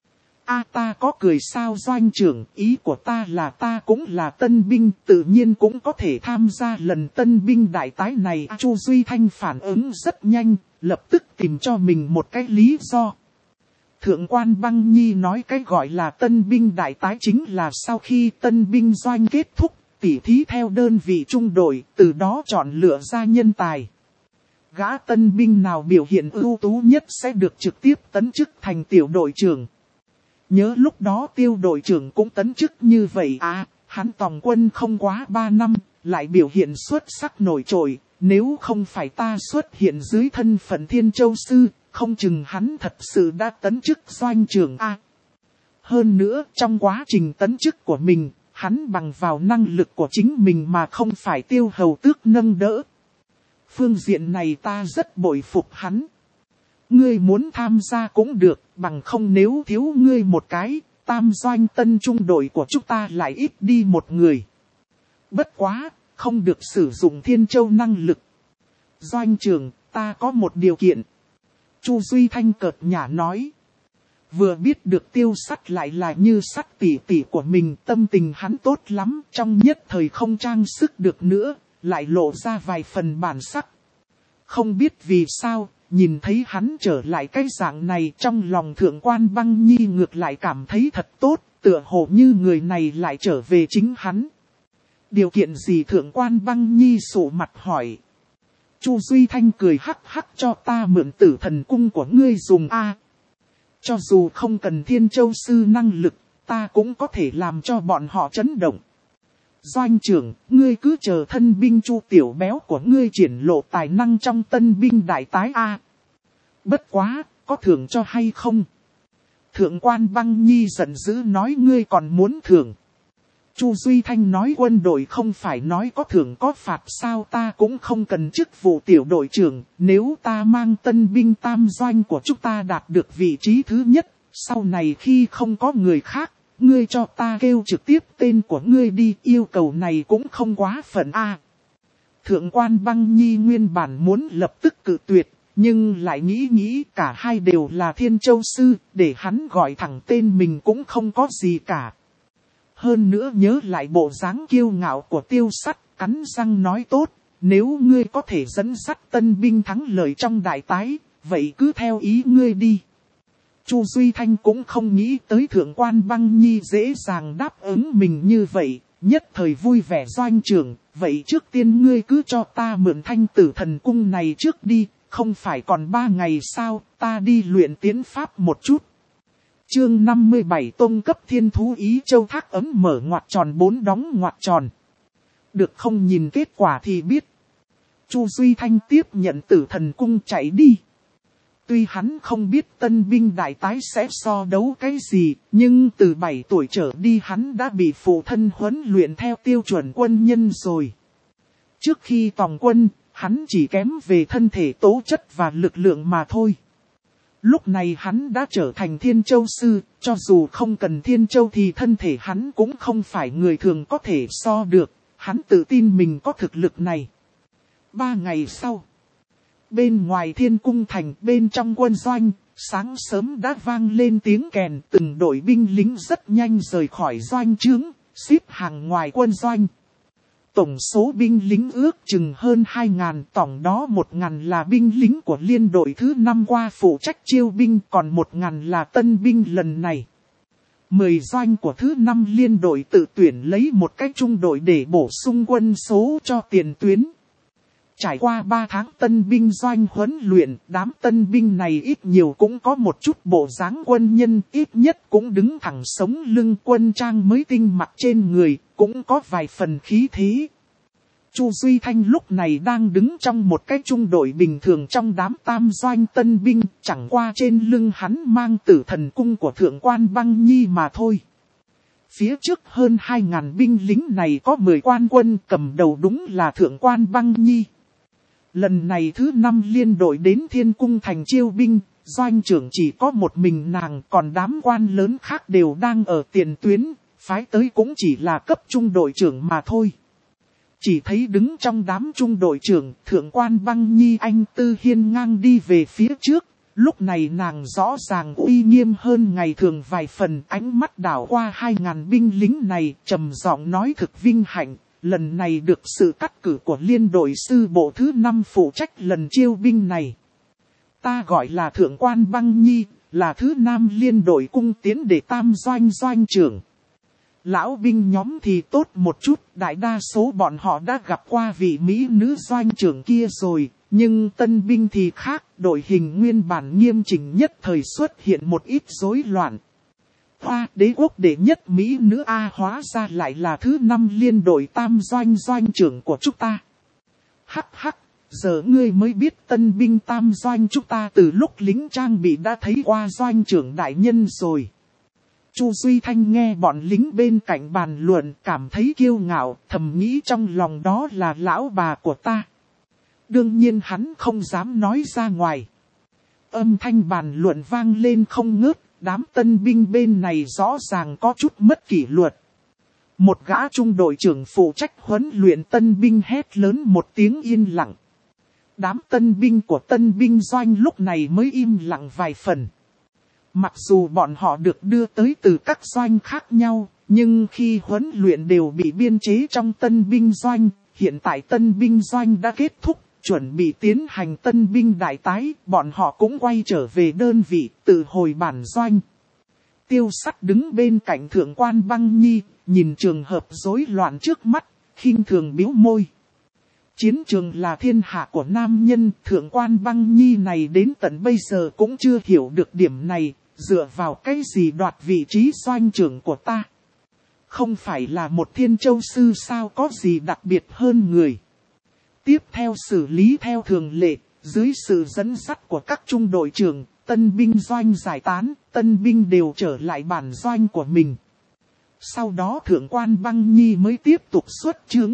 A ta có cười sao doanh trưởng, ý của ta là ta cũng là tân binh, tự nhiên cũng có thể tham gia lần tân binh đại tái này. Chu Duy Thanh phản ứng rất nhanh, lập tức tìm cho mình một cái lý do. Thượng quan Băng Nhi nói cái gọi là tân binh đại tái chính là sau khi tân binh doanh kết thúc, tỉ thí theo đơn vị trung đội, từ đó chọn lựa ra nhân tài. Gã tân binh nào biểu hiện ưu tú nhất sẽ được trực tiếp tấn chức thành tiểu đội trưởng. Nhớ lúc đó Tiêu đội trưởng cũng tấn chức như vậy à, hắn tòng quân không quá 3 năm, lại biểu hiện xuất sắc nổi trội, nếu không phải ta xuất hiện dưới thân phận Thiên Châu Sư, không chừng hắn thật sự đã tấn chức doanh trưởng a. Hơn nữa, trong quá trình tấn chức của mình, hắn bằng vào năng lực của chính mình mà không phải Tiêu hầu tước nâng đỡ. Phương diện này ta rất bội phục hắn. Ngươi muốn tham gia cũng được, bằng không nếu thiếu ngươi một cái, tam doanh tân trung đội của chúng ta lại ít đi một người. Bất quá, không được sử dụng Thiên Châu năng lực. Doanh trưởng, ta có một điều kiện. Chu Duy Thanh cợt nhả nói. Vừa biết được Tiêu Sắt lại là Như Sắt tỷ tỷ của mình, tâm tình hắn tốt lắm, trong nhất thời không trang sức được nữa, lại lộ ra vài phần bản sắc. Không biết vì sao, nhìn thấy hắn trở lại cái dạng này, trong lòng Thượng quan Băng Nhi ngược lại cảm thấy thật tốt, tựa hồ như người này lại trở về chính hắn. Điều kiện gì? Thượng quan Băng Nhi sụ mặt hỏi. Chu Duy Thanh cười hắc hắc, cho ta mượn Tử Thần Cung của ngươi dùng a. Cho dù không cần Thiên Châu Sư năng lực, ta cũng có thể làm cho bọn họ chấn động. Doanh trưởng, ngươi cứ chờ thân binh Chu tiểu béo của ngươi triển lộ tài năng trong tân binh đại tái a. Bất quá, có thưởng cho hay không? Thượng quan Băng Nhi giận dữ nói, ngươi còn muốn thưởng? Chu Duy Thanh nói, quân đội không phải nói có thưởng có phạt sao, ta cũng không cần chức vụ tiểu đội trưởng, nếu ta mang tân binh tam doanh của chúng ta đạt được vị trí thứ nhất, sau này khi không có người khác, ngươi cho ta kêu trực tiếp tên của ngươi đi, yêu cầu này cũng không quá phận a. Thượng quan Băng Nhi nguyên bản muốn lập tức cự tuyệt, nhưng lại nghĩ cả hai đều là Thiên Châu Sư, để hắn gọi thẳng tên mình cũng không có gì cả. Hơn nữa nhớ lại bộ dáng kiêu ngạo của Tiêu Sắt, cắn răng nói tốt, nếu ngươi có thể dẫn dắt tân binh thắng lợi trong đại tái, vậy cứ theo ý ngươi đi. Chu Duy Thanh cũng không nghĩ tới Thượng quan Băng Nhi dễ dàng đáp ứng mình như vậy, nhất thời vui vẻ. Doanh trưởng, vậy trước tiên ngươi cứ cho ta mượn Thanh Tử Thần Cung này trước đi, không phải còn 3 ngày sao, ta đi luyện tiến pháp một chút. Chương 57 Tông cấp thiên thú Ý Châu Thác ấm mở ngoặc tròn 4 đóng ngoặc tròn. Được không, nhìn kết quả thì biết. Chu Duy Thanh tiếp nhận Tử Thần Cung chạy đi. Tuy hắn không biết tân binh đại tái sẽ so đấu cái gì, nhưng từ 7 tuổi trở đi hắn đã bị phụ thân huấn luyện theo tiêu chuẩn quân nhân rồi. Trước khi tòng quân, hắn chỉ kém về thân thể tố chất và lực lượng mà thôi. Lúc này hắn đã trở thành Thiên Châu Sư, cho dù không cần Thiên Châu thì thân thể hắn cũng không phải người thường có thể so được, hắn tự tin mình có thực lực này. 3 ngày sau, bên ngoài Thiên Cung Thành, bên trong quân doanh, sáng sớm đã vang lên tiếng kèn, từng đội binh lính rất nhanh rời khỏi doanh trướng, xếp hàng ngoài quân doanh. Tổng số binh lính ước chừng hơn 2.000, tổng đó 1.000 là binh lính của liên đội thứ 5 qua phụ trách chiêu binh, còn 1.000 là tân binh lần này. 10 doanh của thứ 5 liên đội tự tuyển lấy một cái trung đội để bổ sung quân số cho tiền tuyến. Trải qua 3 tháng tân binh doanh huấn luyện, đám tân binh này ít nhiều cũng có một chút bộ dáng quân nhân, ít nhất cũng đứng thẳng sống lưng quân trang mới tinh mặc trên người, cũng có vài phần khí thế. Chu Duy Thanh lúc này đang đứng trong một cái trung đội bình thường trong đám tam doanh tân binh, chẳng qua trên lưng hắn mang Tử Thần cung của Thượng quan Băng Nhi mà thôi. Phía trước hơn 2.000 binh lính này có 10 quan quân, cầm đầu đúng là Thượng quan Băng Nhi. Lần này thứ 5 liên đội đến Thiên Cung thành chiêu binh, doanh trưởng chỉ có một mình nàng, còn đám quan lớn khác đều đang ở tiền tuyến, phái tới cũng chỉ là cấp trung đội trưởng mà thôi. Chỉ thấy đứng trong đám trung đội trưởng, Thượng quan Băng Nhi anh tư hiên ngang đi về phía trước. Lúc này nàng rõ ràng uy nghiêm hơn ngày thường vài phần, ánh mắt đảo qua 2.000 binh lính này, trầm giọng nói thực vinh hạnh, lần này được sự cắt cử của liên đội sư bộ thứ 5 phụ trách lần chiêu binh này. Ta gọi là Thượng quan Băng Nhi, là thứ 5 liên đội cung tiến để tam doanh doanh trưởng. Lão binh nhóm thì tốt một chút, đại đa số bọn họ đã gặp qua vị Mỹ nữ doanh trưởng kia rồi. Nhưng tân binh thì khác, đội hình nguyên bản nghiêm chỉnh nhất thời xuất hiện một ít rối loạn. Hoa đế quốc đệ nhất Mỹ nữ A hóa ra lại là thứ 5 liên đội tam doanh doanh trưởng của chúng ta. Hắc hắc, giờ ngươi mới biết tân binh tam doanh chúng ta từ lúc lính trang bị đã thấy qua doanh trưởng đại nhân rồi. Chu Duy Thanh nghe bọn lính bên cạnh bàn luận cảm thấy kiêu ngạo, thầm nghĩ trong lòng đó là lão bà của ta. Đương nhiên hắn không dám nói ra ngoài. Âm thanh bàn luận vang lên không ngớt, đám tân binh bên này rõ ràng có chút mất kỷ luật. Một gã trung đội trưởng phụ trách huấn luyện tân binh hét lớn một tiếng yên lặng. Đám tân binh của tân binh doanh lúc này mới im lặng vài phần. Mặc dù bọn họ được đưa tới từ các doanh khác nhau, nhưng khi huấn luyện đều bị biên chế trong tân binh doanh, hiện tại tân binh doanh đã kết thúc. Chuẩn bị tiến hành tân binh đại tái, bọn họ cũng quay trở về đơn vị, tự hồi bản doanh. Tiêu Sắt đứng bên cạnh Thượng quan Băng Nhi, nhìn trường hợp rối loạn trước mắt, khinh thường bĩu môi. Chiến trường là thiên hạ của nam nhân, Thượng quan Băng Nhi này đến tận bây giờ cũng chưa hiểu được điểm này, dựa vào cái gì đoạt vị trí doanh trưởng của ta. Không phải là một thiên châu sư sao, có gì đặc biệt hơn người. Tiếp theo xử lý theo thường lệ, dưới sự dẫn dắt của các trung đội trưởng, tân binh doanh giải tán, tân binh đều trở lại bản doanh của mình. Sau đó Thượng quan Băng Nhi mới tiếp tục xuất chướng.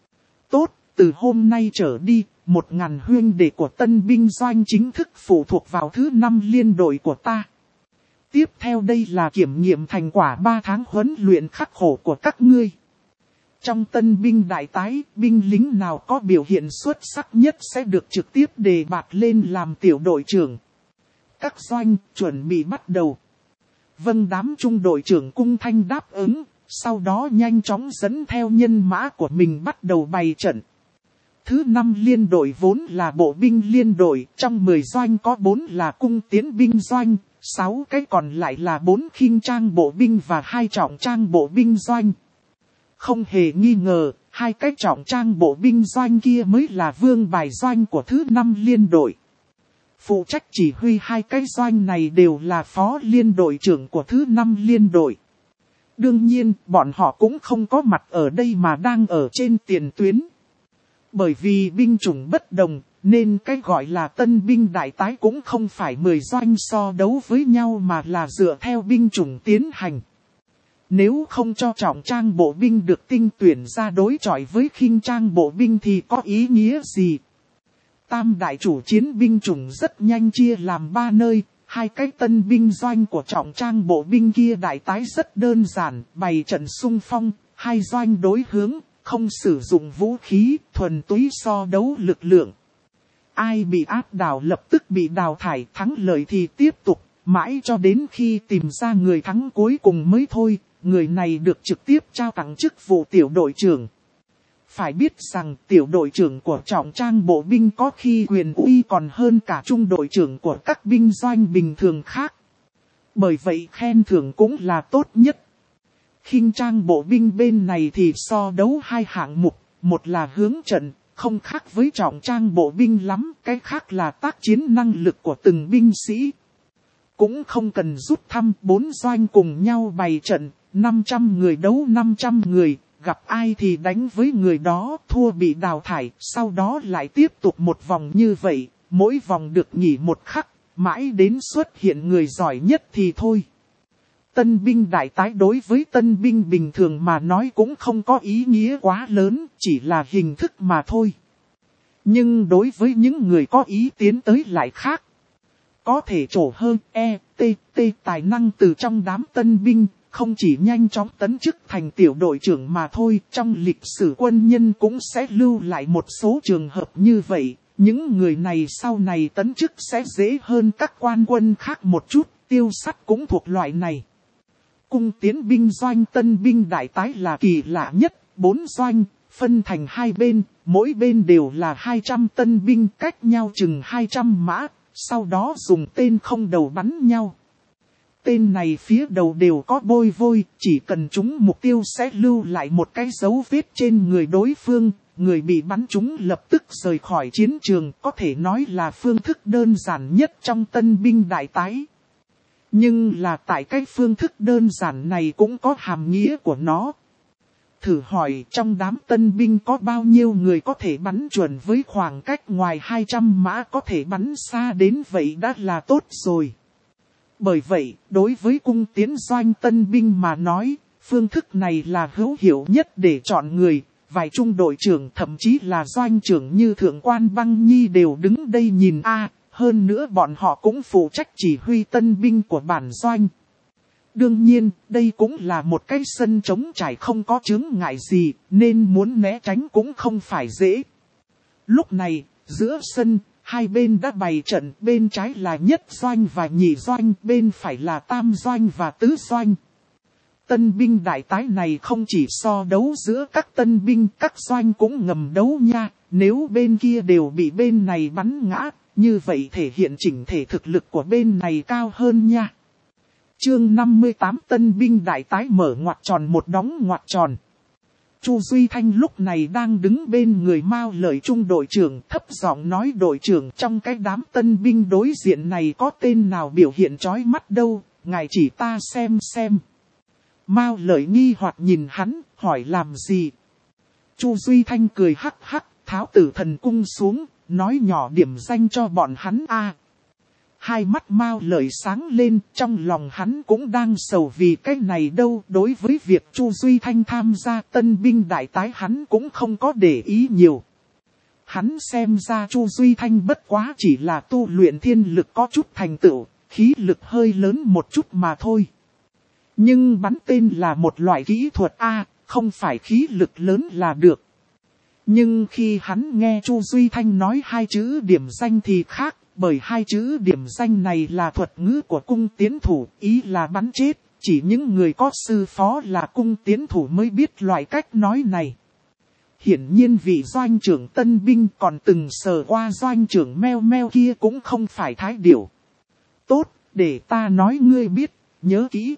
Tốt, từ hôm nay trở đi, 1.000 huynh đệ của tân binh doanh chính thức phụ thuộc vào thứ 5 liên đội của ta. Tiếp theo đây là kiểm nghiệm thành quả 3 tháng huấn luyện khắc khổ của các ngươi. Trong tân binh đại tái, binh lính nào có biểu hiện xuất sắc nhất sẽ được trực tiếp đề bạt lên làm tiểu đội trưởng. Các doanh chuẩn bị bắt đầu. Vâng, đám trung đội trưởng cung thanh đáp ứng, sau đó nhanh chóng dẫn theo nhân mã của mình bắt đầu bày trận. Thứ 5 liên đội vốn là bộ binh liên đội, trong 10 doanh có 4 là cung tiến binh doanh, 6 cái còn lại là 4 khinh trang bộ binh và 2 trọng trang bộ binh doanh. Không hề nghi ngờ, 2 cái trọng trang bộ binh doanh kia mới là vương bài doanh của thứ 5 liên đội. Phụ trách chỉ huy 2 cái doanh này đều là phó liên đội trưởng của thứ 5 liên đội. Đương nhiên, bọn họ cũng không có mặt ở đây mà đang ở trên tiền tuyến. Bởi vì binh chủng bất đồng, nên cái gọi là tân binh đại tái cũng không phải 10 doanh so đấu với nhau mà là dựa theo binh chủng tiến hành. Nếu không cho trọng trang bộ binh được tinh tuyển ra đối chọi với khinh trang bộ binh thì có ý nghĩa gì? Tam đại chủ chiến binh chủng rất nhanh chia làm 3 nơi, 2 cái tân binh doanh của trọng trang bộ binh kia đại tái rất đơn giản, bày trận xung phong, 2 doanh đối hướng, không sử dụng vũ khí, thuần túy so đấu lực lượng. Ai bị áp đảo lập tức bị đào thải, thắng lợi thì tiếp tục, mãi cho đến khi tìm ra người thắng cuối cùng mới thôi. Người này được trực tiếp trao tặng chức vụ tiểu đội trưởng. Phải biết rằng tiểu đội trưởng của trọng trang bộ binh có khi quyền uy còn hơn cả trung đội trưởng của các binh doanh bình thường khác. Bởi vậy khen thưởng cũng là tốt nhất. Khinh trang bộ binh bên này thì so đấu 2 hạng mục, một là hướng trận, không khác với trọng trang bộ binh lắm, cái khác là tác chiến năng lực của từng binh sĩ. Cũng không cần rút thăm, 4 doanh cùng nhau bày trận, 500 người đấu 500 người, gặp ai thì đánh với người đó, thua bị đào thải, sau đó lại tiếp tục một vòng như vậy, mỗi vòng được nghỉ một khắc, mãi đến xuất hiện người giỏi nhất thì thôi. Tân binh đại tái đối với tân binh bình thường mà nói cũng không có ý nghĩa quá lớn, chỉ là hình thức mà thôi. Nhưng đối với những người có ý tiến tới lại khác. Có thể trổ hơn tài năng từ trong đám tân binh, không chỉ nhanh chóng tấn chức thành tiểu đội trưởng mà thôi. Trong lịch sử quân nhân cũng sẽ lưu lại một số trường hợp như vậy. Những người này sau này tấn chức sẽ dễ hơn các quan quân khác một chút, Tiêu Sắt cũng thuộc loại này. Cung tiến binh doanh tân binh đại tái là kỳ lạ nhất, 4 doanh, phân thành 2 bên, mỗi bên đều là 200 tân binh cách nhau chừng 200 mã, sau đó dùng tên không đầu bắn nhau. Tên này phía đầu đều có bôi vôi, chỉ cần trúng mục tiêu sẽ lưu lại một cái dấu vết trên người đối phương, người bị bắn trúng lập tức rời khỏi chiến trường, có thể nói là phương thức đơn giản nhất trong tân binh đại tái. Nhưng là tại cái phương thức đơn giản này cũng có hàm nghĩa của nó. Thử hỏi trong đám tân binh có bao nhiêu người có thể bắn chuẩn với khoảng cách ngoài 200 mã có thể bắn xa đến vậy đã là tốt rồi. Bởi vậy, đối với cung tiến doanh tân binh mà nói, phương thức này là hữu hiệu nhất để chọn người. Vài trung đội trưởng thậm chí là doanh trưởng như Thượng quan Băng Nhi đều đứng đây nhìn hơn nữa bọn họ cũng phụ trách chỉ huy tân binh của bản doanh. Đương nhiên, đây cũng là một cái sân trống trải không có chướng ngại gì, nên muốn né tránh cũng không phải dễ. Lúc này, giữa sân, hai bên đã bày trận, bên trái là nhất doanh và nhị doanh, bên phải là tam doanh và tứ doanh. Tân binh đại tái này không chỉ so đấu giữa các tân binh, các doanh cũng ngầm đấu nha, nếu bên kia đều bị bên này bắn ngã, như vậy thể hiện chỉnh thể thực lực của bên này cao hơn nha. Chương 58 tân binh đại tái mở ngoặc tròn một đóng ngoặc tròn. Chu Duy Thanh lúc này đang đứng bên người Mao Lợi trung đội trưởng, thấp giọng nói: đội trưởng, trong cái đám tân binh đối diện này có tên nào biểu hiện chói mắt đâu, ngài chỉ ta xem. Mao Lợi nghi hoặc nhìn hắn, hỏi làm gì? Chu Duy Thanh cười hắc hắc, tháo Tử Thần cung xuống, nói nhỏ điểm danh cho bọn hắn Hai mắt Mao Lợi sáng lên, trong lòng hắn cũng đang sầu vì cái này đâu. Đối với việc Chu Duy Thanh tham gia tân binh đại tái hắn cũng không có để ý nhiều. Hắn xem ra Chu Duy Thanh bất quá chỉ là tu luyện thiên lực có chút thành tựu, khí lực hơi lớn một chút mà thôi. Nhưng bắn tên là một loại kỹ thuật không phải khí lực lớn là được. Nhưng khi hắn nghe Chu Duy Thanh nói hai chữ điểm danh thì khác, bởi hai chữ điểm danh này là thuật ngữ của cung tiến thủ, ý là bắn chết, chỉ những người có sư phó là cung tiến thủ mới biết loại cách nói này. Hiển nhiên vị doanh trưởng tân binh còn từng sờ qua doanh trưởng meo meo kia cũng không phải thái điểu. Tốt, để ta nói ngươi biết, nhớ kỹ.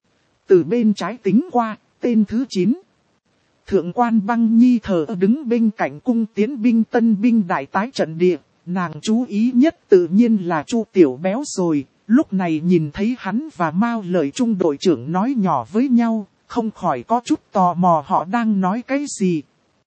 Từ bên trái tính qua, tên thứ 9. Thượng quan Băng Nhi thờ đứng bên cạnh cung tiến binh tân binh đại tái trận địa, nàng chú ý nhất tự nhiên là Chu Tiểu Béo rồi, lúc này nhìn thấy hắn và Mao Lợi trung đội trưởng nói nhỏ với nhau, không khỏi có chút tò mò họ đang nói cái gì.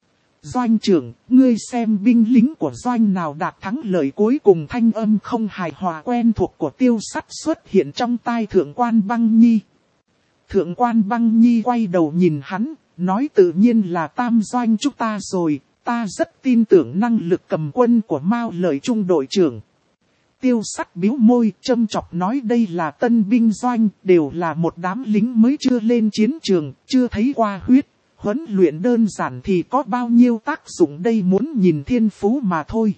Doanh trưởng, ngươi xem binh lính của doanh nào đạt thắng lợi cuối cùng. Thanh âm không hài hòa quen thuộc của Tiêu Sắt xuất hiện trong tai Thượng quan Băng Nhi. Thượng quan Băng Nhi quay đầu nhìn hắn, nói tự nhiên là tam doanh chúng ta rồi, ta rất tin tưởng năng lực cầm quân của Mao Lợi trung đội trưởng. Tiêu Sắt bĩu môi, châm chọc nói đây là tân binh doanh, đều là một đám lính mới chưa lên chiến trường, chưa thấy qua huyết. Huấn luyện đơn giản thì có bao nhiêu tác dụng đây, muốn nhìn thiên phú mà thôi.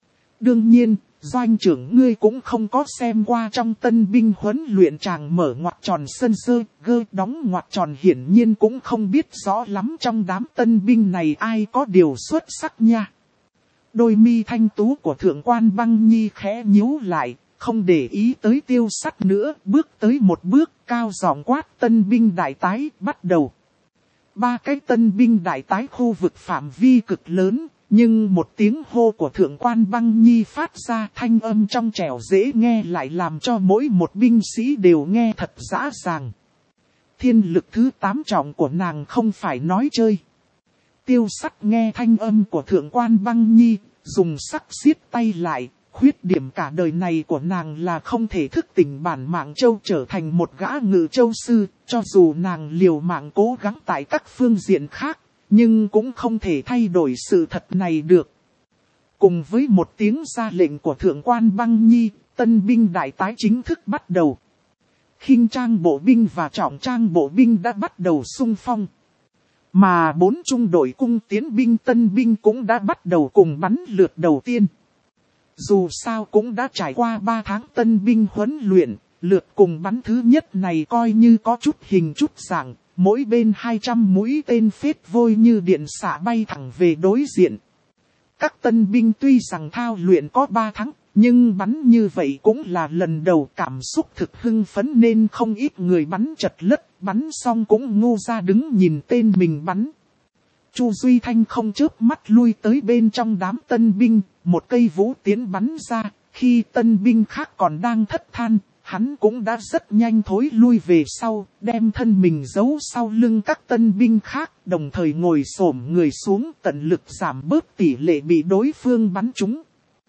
Đương nhiên, doanh trưởng ngươi cũng không có xem qua trong tân binh huấn luyện chàng mở ngoặc tròn sân sơ, gơ đóng ngoặc tròn, hiển nhiên cũng không biết rõ lắm trong đám tân binh này ai có điều xuất sắc nha. Đôi mi thanh tú của Thượng quan Băng Nhi khẽ nhíu lại, không để ý tới Tiêu Sắt nữa, bước tới một bước, cao giọng quát: tân binh đại tái, bắt đầu. 3 cái tân binh đại tái khu vực phạm vi cực lớn, Nhưng một tiếng hô của thượng quan Băng Nhi phát ra, thanh âm trong trẻo dễ nghe lại làm cho mỗi một binh sĩ đều nghe thật rõ ràng. Thiên lực thứ 8 trọng của nàng không phải nói chơi. Tiêu Sắt nghe thanh âm của thượng quan Băng Nhi, dùng sắc siết tay lại. Khuyết điểm cả đời này của nàng là không thể thức tỉnh bản mạng châu trở thành một gã ngự châu sư, cho dù nàng liều mạng cố gắng tại các phương diện khác, nhưng cũng không thể thay đổi sự thật này được. Cùng với một tiếng ra lệnh của thượng quan Băng Nhi, tân binh đại tái chính thức bắt đầu. Khinh trang bộ binh và trọng trang bộ binh đã bắt đầu xung phong. Mà 4 trung đội cung tiến binh tân binh cũng đã bắt đầu cùng bắn lượt đầu tiên. Dù sao cũng đã trải qua 3 tháng tân binh huấn luyện, lượt cùng bắn thứ nhất này coi như có chút hình chút dạng, mỗi bên 200 mũi tên phết vôi như điện xạ bay thẳng về đối diện. Các tân binh tuy rằng thao luyện có 3 tháng, nhưng bắn như vậy cũng là lần đầu, cảm xúc thực hưng phấn nên không ít người bắn chật lất, bắn xong cũng ngu ra đứng nhìn tên mình bắn. Chu Duy Thanh không chớp mắt lui tới bên trong đám tân binh, một cây vũ tiến bắn ra, khi tân binh khác còn đang thất than, hắn cũng đã rất nhanh thối lui về sau, đem thân mình giấu sau lưng các tân binh khác, đồng thời ngồi xổm người xuống tận lực giảm bớt tỷ lệ bị đối phương bắn trúng.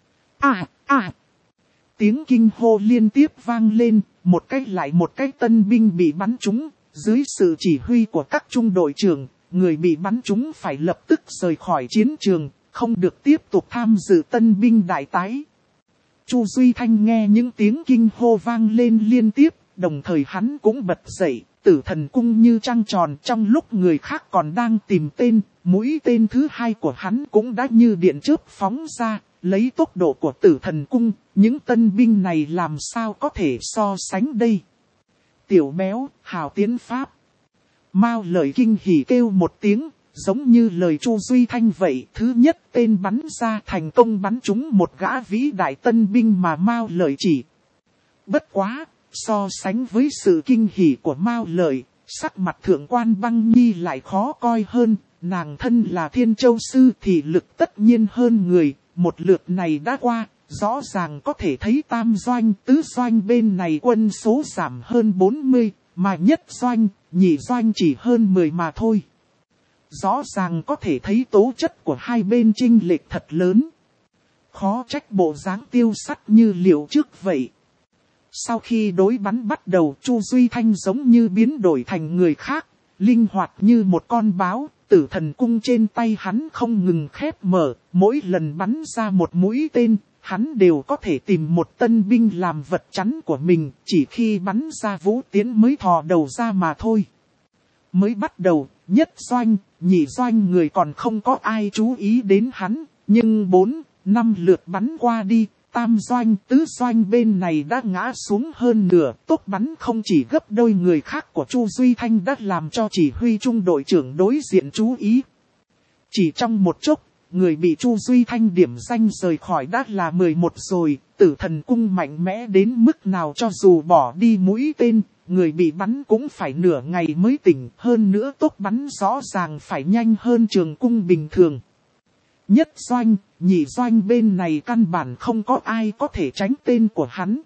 Tiếng kinh hô liên tiếp vang lên, một cách lại một cách tân binh bị bắn trúng, dưới sự chỉ huy của các trung đội trưởng. Người bị bắn trúng phải lập tức rời khỏi chiến trường, không được tiếp tục tham dự tân binh đại tái. Chu Duy Thanh nghe những tiếng kinh hô vang lên liên tiếp, đồng thời hắn cũng bật dậy, Tử Thần Cung như trăng tròn, trong lúc người khác còn đang tìm tên, mũi tên thứ 2 của hắn cũng đã như điện chớp phóng ra, lấy tốc độ của Tử Thần Cung, những tân binh này làm sao có thể so sánh đây. Tiểu béo, hào tiến pháp. Mao Lợi kinh hỉ kêu một tiếng, giống như lời Chu Duy Thanh vậy. Thứ nhất tên bắn ra thành công bắn trúng một gã vĩ đại tân binh mà Mao Lợi chỉ. Bất quá, so sánh với sự kinh hỉ của Mao Lợi, sắc mặt thượng quan Băng Nhi lại khó coi hơn. Nàng thân là Thiên Châu Sư thì lực tất nhiên hơn người, một lượt này đã qua. Rõ ràng có thể thấy tam doanh, tứ doanh bên này quân số giảm hơn 40, mà nhất doanh, nhị doanh chỉ hơn 10 mà thôi. Rõ ràng có thể thấy tố chất của hai bên chênh lệch thật lớn. Khó trách bộ dáng Tiêu Sắt như liệu trước vậy. Sau khi đối bắn bắt đầu, Chu Duy Thanh giống như biến đổi thành người khác, linh hoạt như một con báo. Tử Thần Cung trên tay hắn không ngừng khép mở, mỗi lần bắn ra một mũi tên, hắn đều có thể tìm một tân binh làm vật chắn của mình, chỉ khi bắn ra vũ tiến mới thò đầu ra mà thôi. Mới bắt đầu, nhất doanh, nhị doanh người còn không có ai chú ý đến hắn, nhưng 4-5 lượt bắn qua đi, tam doanh, tứ doanh bên này đã ngã xuống hơn nửa, tốc bắn không chỉ gấp đôi người khác của Chu Duy Thanh đã làm cho chỉ huy trung đội trưởng đối diện chú ý. Chỉ trong một chốc, người bị Chu Duy Thanh điểm danh rời khỏi đã là 11 rồi, Tử Thần Cung mạnh mẽ đến mức nào cho dù bỏ đi mũi tên, người bị bắn cũng phải nửa ngày mới tỉnh, hơn nữa tốc bắn rõ ràng phải nhanh hơn trường cung bình thường. Nhất doanh, nhị doanh bên này căn bản không có ai có thể tránh tên của hắn.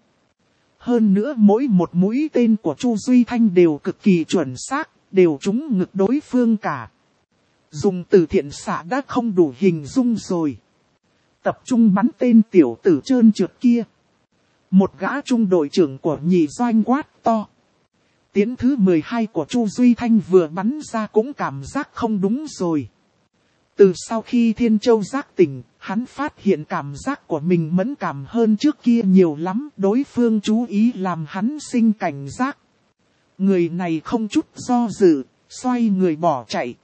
Hơn nữa mỗi một mũi tên của Chu Duy Thanh đều cực kỳ chuẩn xác, đều trúng ngực đối phương cả. Dùng từ thiện xạ đã không đủ hình dung rồi. Tập trung bắn tên tiểu tử trơn trượt kia. Một gã trung đội trưởng của nhị doanh quát to. Tiến thứ 12 của Chu Duy Thanh vừa bắn ra cũng cảm giác không đúng rồi. Từ sau khi Thiên Châu giác tỉnh, hắn phát hiện cảm giác của mình mẫn cảm hơn trước kia nhiều lắm. Đối phương chú ý làm hắn sinh cảnh giác. Người này không chút do dự, xoay người bỏ chạy.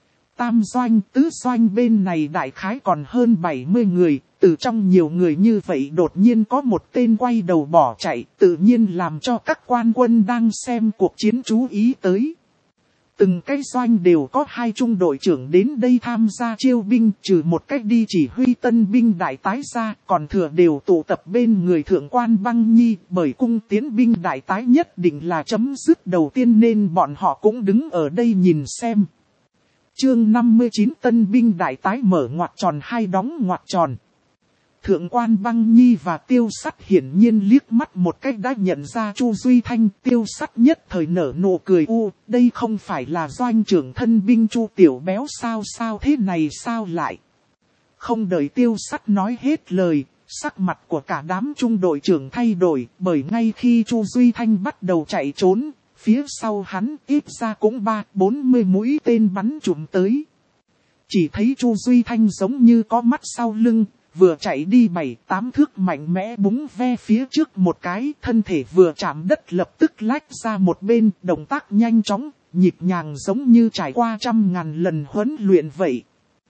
Tam doanh, tứ doanh bên này đại khái còn hơn 70 người, từ trong nhiều người như vậy đột nhiên có một tên quay đầu bỏ chạy, tự nhiên làm cho các quan quân đang xem cuộc chiến chú ý tới. Từng cái doanh đều có 2 trung đội trưởng đến đây tham gia chiêu binh, trừ một cách đi chỉ huy tân binh đại tái ra, còn thừa đều tụ tập bên người thượng quan Băng Nhi, bởi cung tiến binh đại tái nhất định là chấm dứt đầu tiên nên bọn họ cũng đứng ở đây nhìn xem. Chương 59 tân binh đại tái mở ngoặc tròn hai đóng ngoặc tròn. Thượng quan Băng Nhi và Tiêu Sắt hiển nhiên liếc mắt một cách đã nhận ra Chu Duy Thanh. Tiêu Sắt nhất thời nở nụ cười đây không phải là doanh trưởng thân binh Chu Tiểu Béo sao thế này sao lại. Không đợi Tiêu Sắt nói hết lời, sắc mặt của cả đám trung đội trưởng thay đổi, bởi ngay khi Chu Duy Thanh bắt đầu chạy trốn, phía sau hắn ít ra cũng 30-40 mũi tên bắn trụm tới. Chỉ thấy Chu Duy Thanh giống như có mắt sau lưng, vừa chạy đi 7-8 thước mạnh mẽ búng ve phía trước một cái, thân thể vừa chạm đất lập tức lách ra một bên, động tác nhanh chóng, nhịp nhàng giống như trải qua 100.000 lần huấn luyện vậy.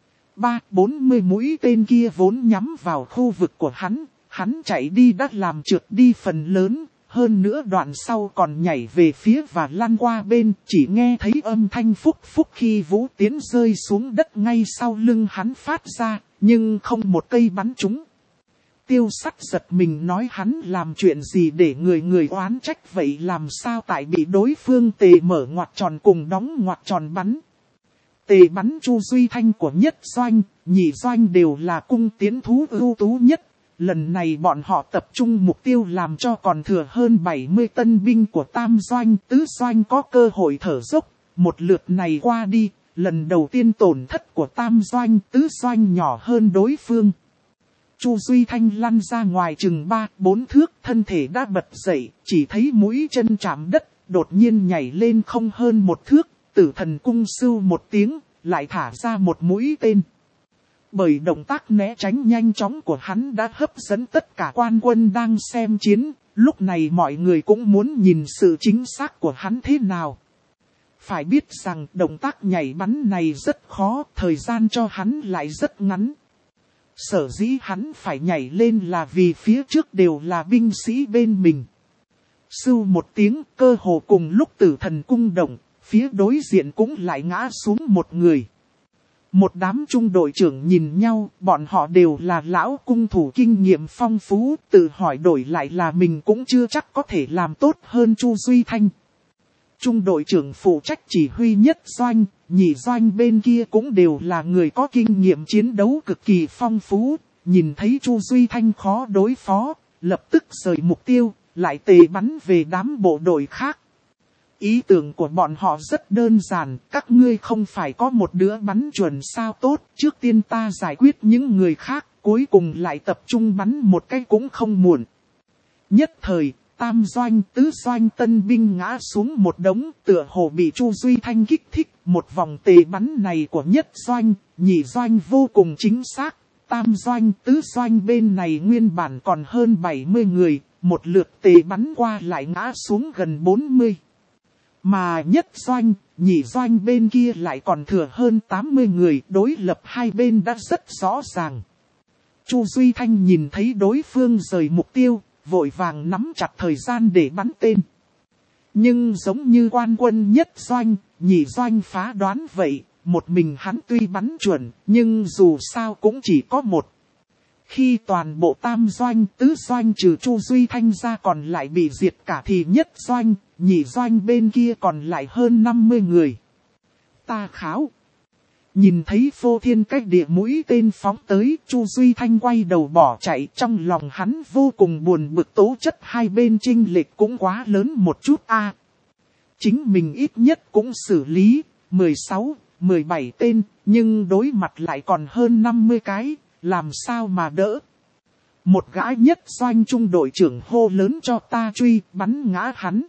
30-40 mũi tên kia vốn nhắm vào khu vực của hắn chạy đi đã làm trượt đi phần lớn, hơn nữa đoạn sau còn nhảy về phía và lăn qua bên, chỉ nghe thấy âm thanh phúc phúc khi Vũ Tiến rơi xuống đất ngay sau lưng hắn phát ra, nhưng không một cây bắn trúng. Tiêu Sắt giật mình nói hắn làm chuyện gì để người oán trách vậy, làm sao tại bị đối phương tề mở ngoặc tròn cùng đóng ngoặc tròn bắn. Tề bắn Chu Duy Thanh của nhất doanh, nhị doanh đều là cung tiến thú ưu tú nhất. Lần này bọn họ tập trung mục tiêu làm cho còn thừa hơn 70 tân binh của tam doanh, tứ doanh có cơ hội thở dốc. Một lượt này qua đi, lần đầu tiên tổn thất của tam doanh, tứ doanh nhỏ hơn đối phương. Chu Duy Thanh lăn ra ngoài chừng 3-4 thước, thân thể đã bật dậy, chỉ thấy mũi chân chạm đất, đột nhiên nhảy lên không hơn 1 thước, Tử Thần cung sưu một tiếng, lại thả ra một mũi tên. Bởi động tác né tránh nhanh chóng của hắn đã hấp dẫn tất cả quan quân đang xem chiến, lúc này mọi người cũng muốn nhìn sự chính xác của hắn thế nào. Phải biết rằng động tác nhảy bắn này rất khó, thời gian cho hắn lại rất ngắn. Sở dĩ hắn phải nhảy lên là vì phía trước đều là binh sĩ bên mình. Sưu một tiếng, cơ hồ cùng lúc Tử Thần cung động, phía đối diện cũng lại ngã xuống một người. Một đám trung đội trưởng nhìn nhau, bọn họ đều là lão cung thủ kinh nghiệm phong phú, tự hỏi đổi lại là mình cũng chưa chắc có thể làm tốt hơn Chu Duy Thanh. Trung đội trưởng phụ trách chỉ huy nhất doanh, nhị doanh bên kia cũng đều là người có kinh nghiệm chiến đấu cực kỳ phong phú, nhìn thấy Chu Duy Thanh khó đối phó, lập tức rời mục tiêu, lại tề bắn về đám bộ đội khác. Ý tưởng của bọn họ rất đơn giản, các ngươi không phải có một đứa bắn chuẩn sao tốt, trước tiên ta giải quyết những người khác, cuối cùng lại tập trung bắn một cái cũng không muộn. Nhất thời, tam doanh, tứ doanh tân binh ngã xuống một đống, tựa hồ bị Chu Duy Thanh kích thích, một vòng tề bắn này của nhất doanh, nhị doanh vô cùng chính xác, tam doanh, tứ doanh bên này nguyên bản còn hơn 70 người, một lượt tề bắn qua lại ngã xuống gần 40. Mà nhất doanh, nhị doanh bên kia lại còn thừa hơn 80 người, đối lập hai bên đã rất rõ ràng. Chu Duy Thanh nhìn thấy đối phương rời mục tiêu, vội vàng nắm chặt thời gian để bắn tên. Nhưng giống như quan quân nhất doanh, nhị doanh phá đoán vậy, một mình hắn tuy bắn chuẩn, nhưng dù sao cũng chỉ có một. Khi toàn bộ tam doanh, tứ doanh trừ Chu Duy Thanh ra còn lại bị diệt cả thì nhất doanh, nhị doanh bên kia còn lại hơn 50 người. Ta kháo. Nhìn thấy phô thiên cách địa mũi tên phóng tới, Chu Duy Thanh quay đầu bỏ chạy, trong lòng hắn vô cùng buồn bực, tố chất hai bên chênh lệch cũng quá lớn một chút a. Chính mình ít nhất cũng xử lý 16, 17 tên, nhưng đối mặt lại còn hơn 50 cái, làm sao mà đỡ. Một gã nhất doanh trung đội trưởng hô lớn cho ta truy, bắn ngã hắn.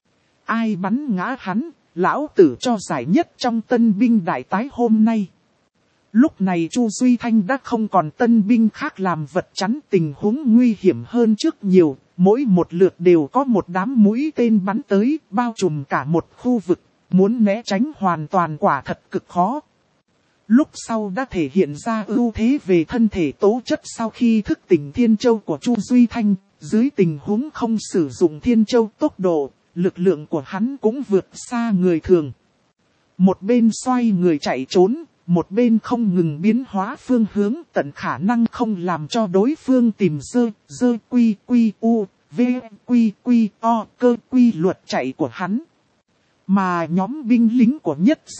Ai bắn ngã hắn, lão tử cho giải nhất trong tân binh đại tái hôm nay. Lúc này Chu Duy Thanh đã không còn tân binh khác làm vật chắn, tình huống nguy hiểm hơn trước nhiều, mỗi một lượt đều có một đám mũi tên bắn tới, bao trùm cả một khu vực, muốn né tránh hoàn toàn quả thật cực khó. Lúc sau đã thể hiện ra ưu thế về thân thể tố chất sau khi thức tỉnh Thiên Châu của Chu Duy Thanh, dưới tình huống không sử dụng Thiên Châu tốc độ, lực lượng của hắn cũng vượt xa người thường. Một bên xoay người chạy trốn, một bên không ngừng biến hóa phương hướng, tận khả năng không làm cho đối phương tìm dơ quy u, v quy o cơ quy luật chạy của hắn. Mà nhóm binh lính của nhất doanh,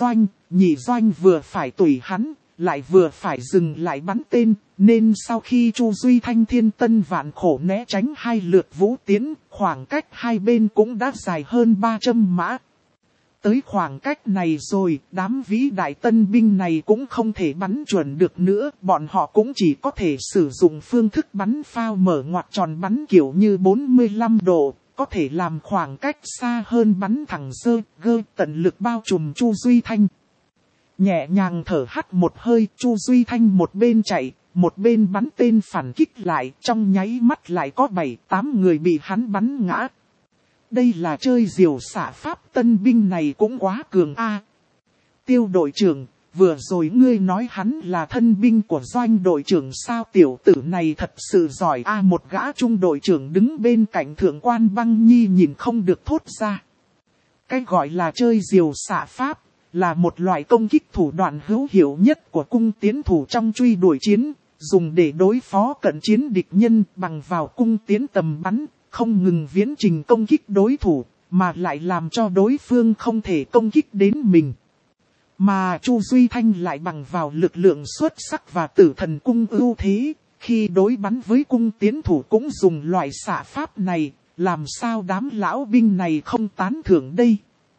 nhị doanh vừa phải tùy hắn, lại vừa phải dừng lại bắn tên, nên sau khi Chu Duy Thanh thiên tân vạn khổ né tránh 2 lượt vũ tiến, khoảng cách hai bên cũng đã dài hơn 300 mã. Tới khoảng cách này rồi, đám vĩ đại tân binh này cũng không thể bắn chuẩn được nữa, bọn họ cũng chỉ có thể sử dụng phương thức bắn phao mở ngoặc tròn bắn kiểu như 45 độ, có thể làm khoảng cách xa hơn bắn thẳng dơ, gơ, tận lực bao trùm Chu Duy Thanh. Nhẹ nhàng thở hắt một hơi, Chu Duy Thanh một bên chạy, một bên bắn tên phản kích lại, trong nháy mắt lại có 7-8 người bị hắn bắn ngã. Đây là chơi diều xả pháp, tân binh này cũng quá cường a. Tiêu đội trưởng, vừa rồi ngươi nói hắn là thân binh của doanh đội trưởng sao, tiểu tử này thật sự giỏi a. Một gã trung đội trưởng đứng bên cạnh thượng quan Băng Nhi nhìn không được thốt ra. Cái gọi là chơi diều xả pháp, là một loại công kích thủ đoạn hữu hiệu nhất của cung tiến thủ trong truy đuổi chiến, dùng để đối phó cận chiến địch nhân bằng vào cung tiến tầm bắn, không ngừng viễn trình công kích đối thủ, mà lại làm cho đối phương không thể công kích đến mình. Mà Chu Duy Thanh lại bằng vào lực lượng xuất sắc và tử thần cung ưu thế, khi đối bắn với cung tiến thủ cũng dùng loại xạ pháp này, làm sao đám lão binh này không tán thưởng đây.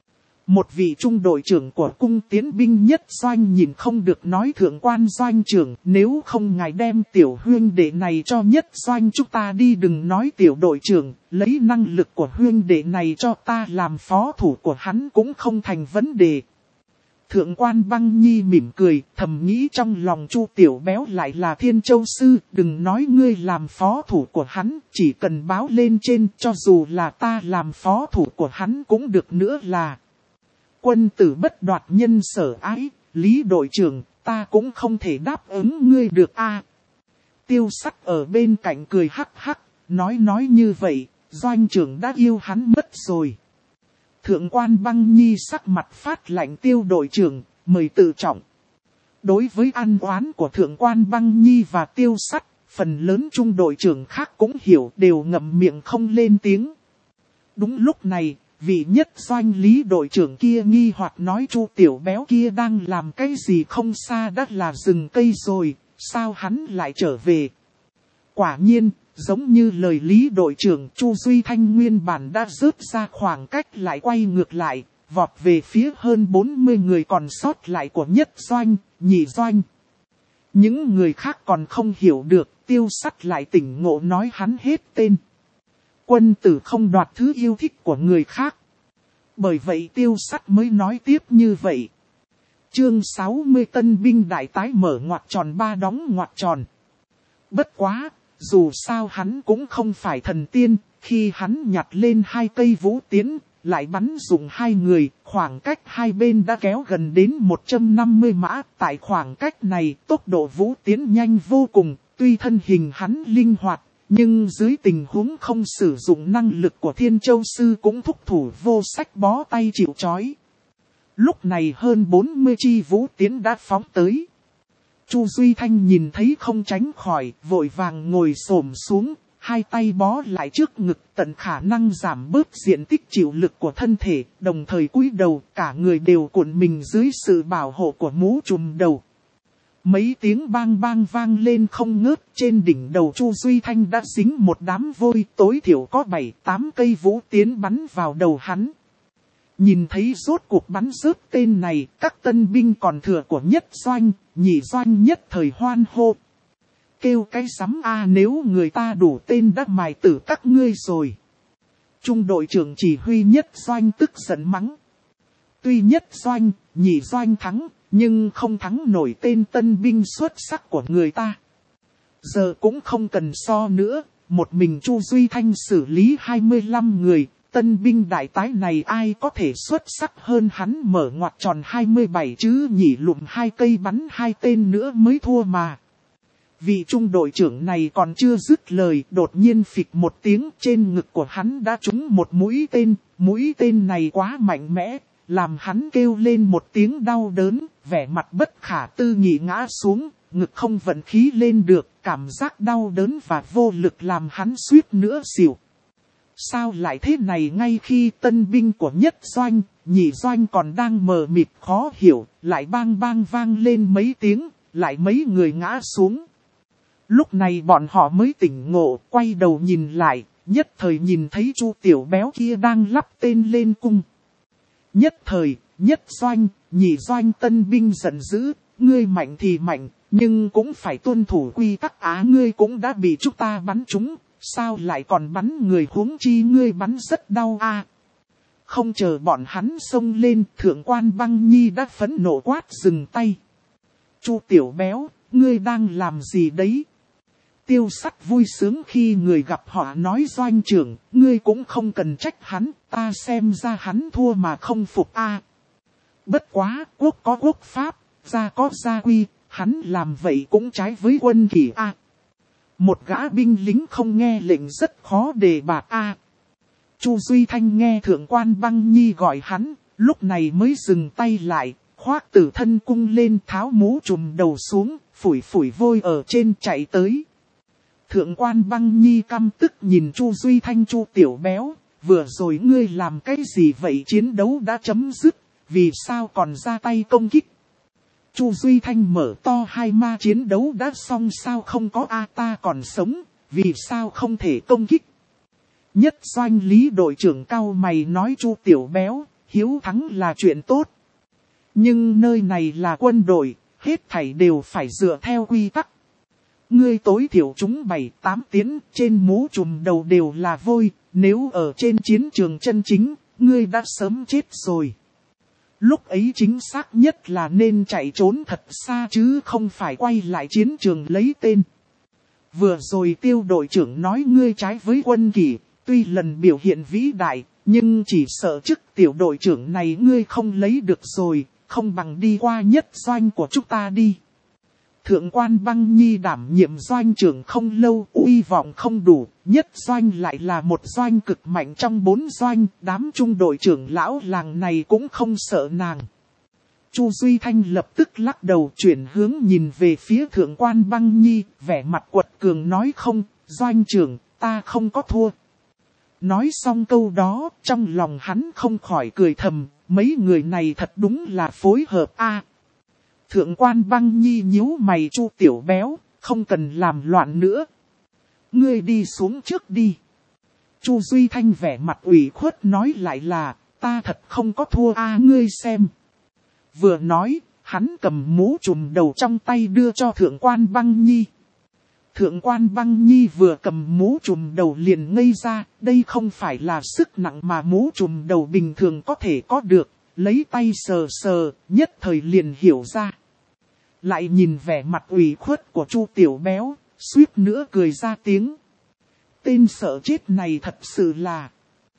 Một vị trung đội trưởng của cung tiến binh nhất doanh nhìn không được nói thượng quan doanh trưởng, nếu không ngài đem tiểu huynh đệ này cho nhất doanh chúng ta đi, đừng nói tiểu đội trưởng, lấy năng lực của huynh đệ này cho ta làm phó thủ của hắn cũng không thành vấn đề. Thượng quan Băng Nhi mỉm cười, thầm nghĩ trong lòng Chu Tiểu Béo lại là Thiên Châu Sư, đừng nói ngươi làm phó thủ của hắn, chỉ cần báo lên trên, cho dù là ta làm phó thủ của hắn cũng được nữa là. Quân tử bất đoạt nhân sở ái, Lý đội trưởng, ta cũng không thể đáp ứng ngươi được a. Tiêu Sắt ở bên cạnh cười hắc hắc, nói như vậy, doanh trưởng đã yêu hắn mất rồi. Thượng quan Băng Nhi sắc mặt phát lạnh, Tiêu đội trưởng, mời tự trọng. Đối với ăn oán của thượng quan Băng Nhi và Tiêu Sắt, phần lớn trung đội trưởng khác cũng hiểu, đều ngậm miệng không lên tiếng. Đúng lúc này, vị nhất doanh Lý đội trưởng kia nghi hoặc nói Chu Tiểu Béo kia đang làm cái gì không xa đã là rừng cây rồi, sao hắn lại trở về. Quả nhiên, giống như lời Lý đội trưởng, Chu Duy Thanh nguyên bản đã rớt ra khoảng cách lại quay ngược lại, vọt về phía hơn 40 người còn sót lại của nhất doanh, nhị doanh. Những người khác còn không hiểu được, Tiêu Sắt lại tỉnh ngộ nói hắn hết tên. Quân tử không đoạt thứ yêu thích của người khác. Bởi vậy Tiêu Sắt mới nói tiếp như vậy. Chương 60 tân binh đại tái mở ngoặc tròn 3 đóng ngoặc tròn. Bất quá, dù sao hắn cũng không phải thần tiên, khi hắn nhặt lên 2 cây vũ tiến, lại bắn dùng 2 người, khoảng cách hai bên đã kéo gần đến 150 mã. Tại khoảng cách này, tốc độ vũ tiến nhanh vô cùng, tuy thân hình hắn linh hoạt, nhưng dưới tình huống không sử dụng năng lực của Thiên Châu Sư cũng thúc thủ vô sách bó tay chịu trói. Lúc này hơn 40 chi vũ tiến đã phóng tới. Chu Duy Thanh nhìn thấy không tránh khỏi, vội vàng ngồi xổm xuống, 2 tay bó lại trước ngực, tận khả năng giảm bớt diện tích chịu lực của thân thể, đồng thời cúi đầu, cả người đều cuộn mình dưới sự bảo hộ của mũ trùm đầu. Mấy tiếng bang bang vang lên không ngớt, trên đỉnh đầu Chu Duy Thanh đã dính một đám vôi, tối thiểu có 7-8 cây vũ tiến bắn vào đầu hắn. Nhìn thấy rốt cuộc bắn rớt tên này, các tân binh còn thừa của nhất doanh, nhị doanh nhất thời hoan hô. Kêu cái sắm a, nếu người ta đủ tên đã mài tử các ngươi rồi. Trung đội trưởng chỉ huy nhất doanh tức giận mắng. Tuy nhất doanh, nhị doanh thắng, nhưng không thắng nổi tên tân binh xuất sắc của người ta. Giờ cũng không cần so nữa, một mình Chu Duy Thanh xử lý 25 người, tân binh đại tái này ai có thể xuất sắc hơn hắn, mở ngoặc tròn 27 chứ nhỉ, lụm 2 cây bắn 2 tên nữa mới thua mà. Vị trung đội trưởng này còn chưa dứt lời, đột nhiên phịch một tiếng, trên ngực của hắn đã trúng một mũi tên này quá mạnh mẽ, làm hắn kêu lên một tiếng đau đớn, vẻ mặt bất khả tư nghị ngã xuống, ngực không vận khí lên được, cảm giác đau đớn và vô lực làm hắn suýt nữa xỉu. Sao lại thế này, ngay khi tân binh của nhất doanh, nhị doanh còn đang mờ mịt khó hiểu, lại bang bang vang lên mấy tiếng, lại mấy người ngã xuống. Lúc này bọn họ mới tỉnh ngộ, quay đầu nhìn lại, nhất thời nhìn thấy Chu Tiểu Béo kia đang lắp tên lên cung. Nhất thời, nhất doanh, nhị doanh tân binh giận dữ, ngươi mạnh thì mạnh, nhưng cũng phải tuân thủ quy tắc á, ngươi cũng đã bị chúng ta bắn trúng, sao lại còn bắn người, huống chi ngươi bắn rất đau a. Không chờ bọn hắn xông lên, thượng quan Băng Nhi đã phẫn nộ quát dừng tay. Chu Tiểu Béo, ngươi đang làm gì đấy? Tiêu Sắt vui sướng khi người gặp họ nói doanh trưởng, ngươi cũng không cần trách hắn, ta xem ra hắn thua mà không phục a. Bất quá, quốc có quốc pháp, gia có gia quy, hắn làm vậy cũng trái với quân kỷ a. Một gã binh lính không nghe lệnh rất khó đề bạt a. Chu Duy Thanh nghe thượng quan Băng Nhi gọi hắn, lúc này mới dừng tay lại, khoác tử thân cung lên tháo mũ trùm đầu xuống, phủi phủi vôi ở trên chạy tới. Thượng quan Băng Nhi căm tức nhìn Chu Duy Thanh, Chu Tiểu Béo, vừa rồi ngươi làm cái gì vậy, chiến đấu đã chấm dứt, vì sao còn ra tay công kích? Chu Duy Thanh mở to hai ma, chiến đấu đã xong sao không có a, ta còn sống, vì sao không thể công kích? Nhất doanh Lý đội trưởng cau mày nói, Chu Tiểu Béo, hiếu thắng là chuyện tốt. Nhưng nơi này là quân đội, hết thảy đều phải dựa theo quy tắc. Ngươi tối thiểu chúng 7-8 tiến, trên mũ trùm đầu đều là vôi, nếu ở trên chiến trường chân chính, ngươi đã sớm chết rồi. Lúc ấy chính xác nhất là nên chạy trốn thật xa chứ không phải quay lại chiến trường lấy tên. Vừa rồi Tiêu đội trưởng nói ngươi trái với quân kỷ, tuy lần biểu hiện vĩ đại, nhưng chỉ sợ chức tiểu đội trưởng này ngươi không lấy được rồi, không bằng đi qua nhất doanh của chúng ta đi. Thượng quan Băng Nhi đảm nhiệm doanh trưởng không lâu, uy vọng không đủ, nhất doanh lại là một doanh cực mạnh trong 4 doanh, đám trung đội trưởng lão làng này cũng không sợ nàng. Chu Duy Thanh lập tức lắc đầu chuyển hướng nhìn về phía thượng quan Băng Nhi, vẻ mặt quật cường nói, không, doanh trưởng, ta không có thua. Nói xong câu đó, trong lòng hắn không khỏi cười thầm, mấy người này thật đúng là phối hợp a. Thượng quan Băng Nhi nhíu mày, Chu Tiểu Béo, không cần làm loạn nữa. Ngươi đi xuống trước đi. Chu Duy Thanh vẻ mặt ủy khuất nói lại là, ta thật không có thua a, ngươi xem. Vừa nói, hắn cầm mũ trùm đầu trong tay đưa cho thượng quan Băng Nhi. Thượng quan Băng Nhi vừa cầm mũ trùm đầu liền ngây ra, đây không phải là sức nặng mà mũ trùm đầu bình thường có thể có được. Lấy tay sờ sờ, nhất thời liền hiểu ra. Lại nhìn vẻ mặt ủy khuất của Chu Tiểu Béo, suýt nữa cười ra tiếng. Tên sợ chết này thật sự là.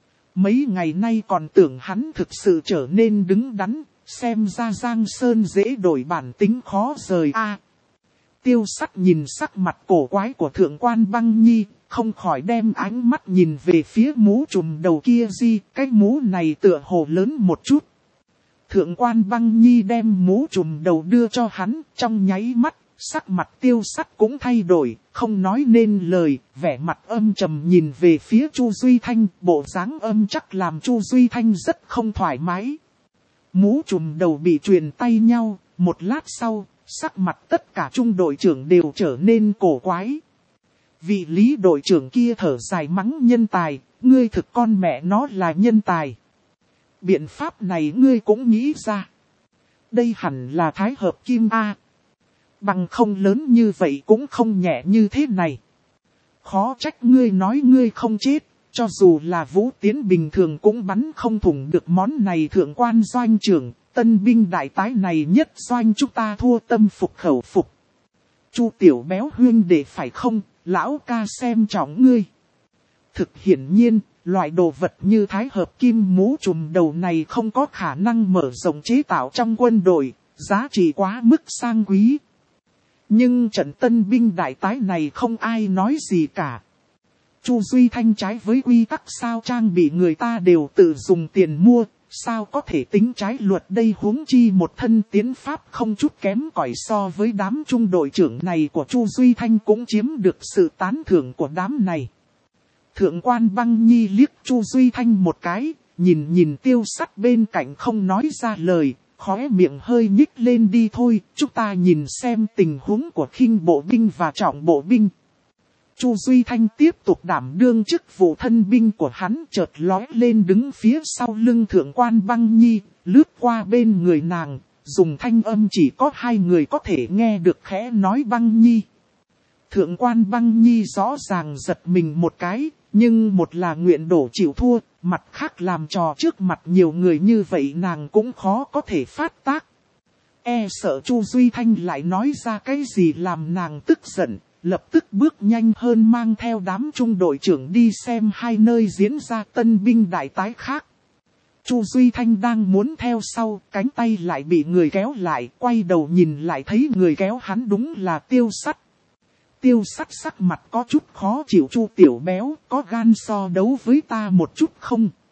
Mấy ngày nay còn tưởng hắn thực sự trở nên đứng đắn, xem ra Giang Sơn dễ đổi bản tính khó rời a. Tiêu Sắt nhìn sắc mặt cổ quái của thượng quan Băng Nhi, không khỏi đem ánh mắt nhìn về phía mũ trùm đầu kia gì, cái mũ này tựa hồ lớn một chút. Thượng quan Băng Nhi đem mũ trùm đầu đưa cho hắn, trong nháy mắt, sắc mặt Tiêu Sắt cũng thay đổi, không nói nên lời, vẻ mặt âm trầm nhìn về phía Chu Duy Thanh, bộ dáng âm chắc làm Chu Duy Thanh rất không thoải mái. Mũ trùm đầu bị truyền tay nhau, một lát sau, sắc mặt tất cả trung đội trưởng đều trở nên cổ quái. Vị Lý đội trưởng kia thở dài mắng nhân tài, ngươi thực con mẹ nó là nhân tài. Biện pháp này ngươi cũng nghĩ ra. Đây hẳn là thái hợp kim A. Bằng không lớn như vậy cũng không nhẹ như thế này. Khó trách ngươi nói ngươi không chết, cho dù là vũ tiến bình thường cũng bắn không thủng được món này. Thượng quan doanh trưởng, tân binh đại tái này nhất doanh chúng ta thua tâm phục khẩu phục. Chu Tiểu Béo huyên đệ phải không, lão ca xem trọng ngươi. Thực hiển nhiên, loại đồ vật như thái hợp kim mũ trùm đầu này không có khả năng mở rộng chế tạo trong quân đội, giá trị quá mức sang quý. Nhưng trận tân binh đại tái này không ai nói gì cả. Chu Duy Thanh trái với quy tắc sao, trang bị người ta đều tự dùng tiền mua, sao có thể tính trái luật đây, huống chi một thân tiến pháp không chút kém cỏi so với đám trung đội trưởng này của Chu Duy Thanh cũng chiếm được sự tán thưởng của đám này. Thượng quan Băng Nhi liếc Chu Duy Thanh một cái, nhìn nhìn Tiêu Sắt bên cạnh không nói ra lời, khóe miệng hơi nhích lên đi thôi, chúng ta nhìn xem tình huống của khinh bộ binh và trọng bộ binh. Chu Duy Thanh tiếp tục đảm đương chức vụ thân binh của hắn, chợt lói lên đứng phía sau lưng thượng quan Băng Nhi, lướt qua bên người nàng, dùng thanh âm chỉ có hai người có thể nghe được khẽ nói Băng Nhi. Thượng quan Băng Nhi rõ ràng giật mình một cái, nhưng một là nguyện đổ chịu thua, mặt khác làm trò trước mặt nhiều người như vậy nàng cũng khó có thể phát tác. E sợ Chu Duy Thanh lại nói ra cái gì làm nàng tức giận, lập tức bước nhanh hơn mang theo đám trung đội trưởng đi xem hai nơi diễn ra tân binh đại tái khác. Chu Duy Thanh đang muốn theo sau, cánh tay lại bị người kéo lại, quay đầu nhìn lại thấy người kéo hắn đúng là Tiêu Sắt. Tiêu Sắt sắc mặt có chút khó chịu. Chu tiểu béo, có gan so đấu với ta một chút không?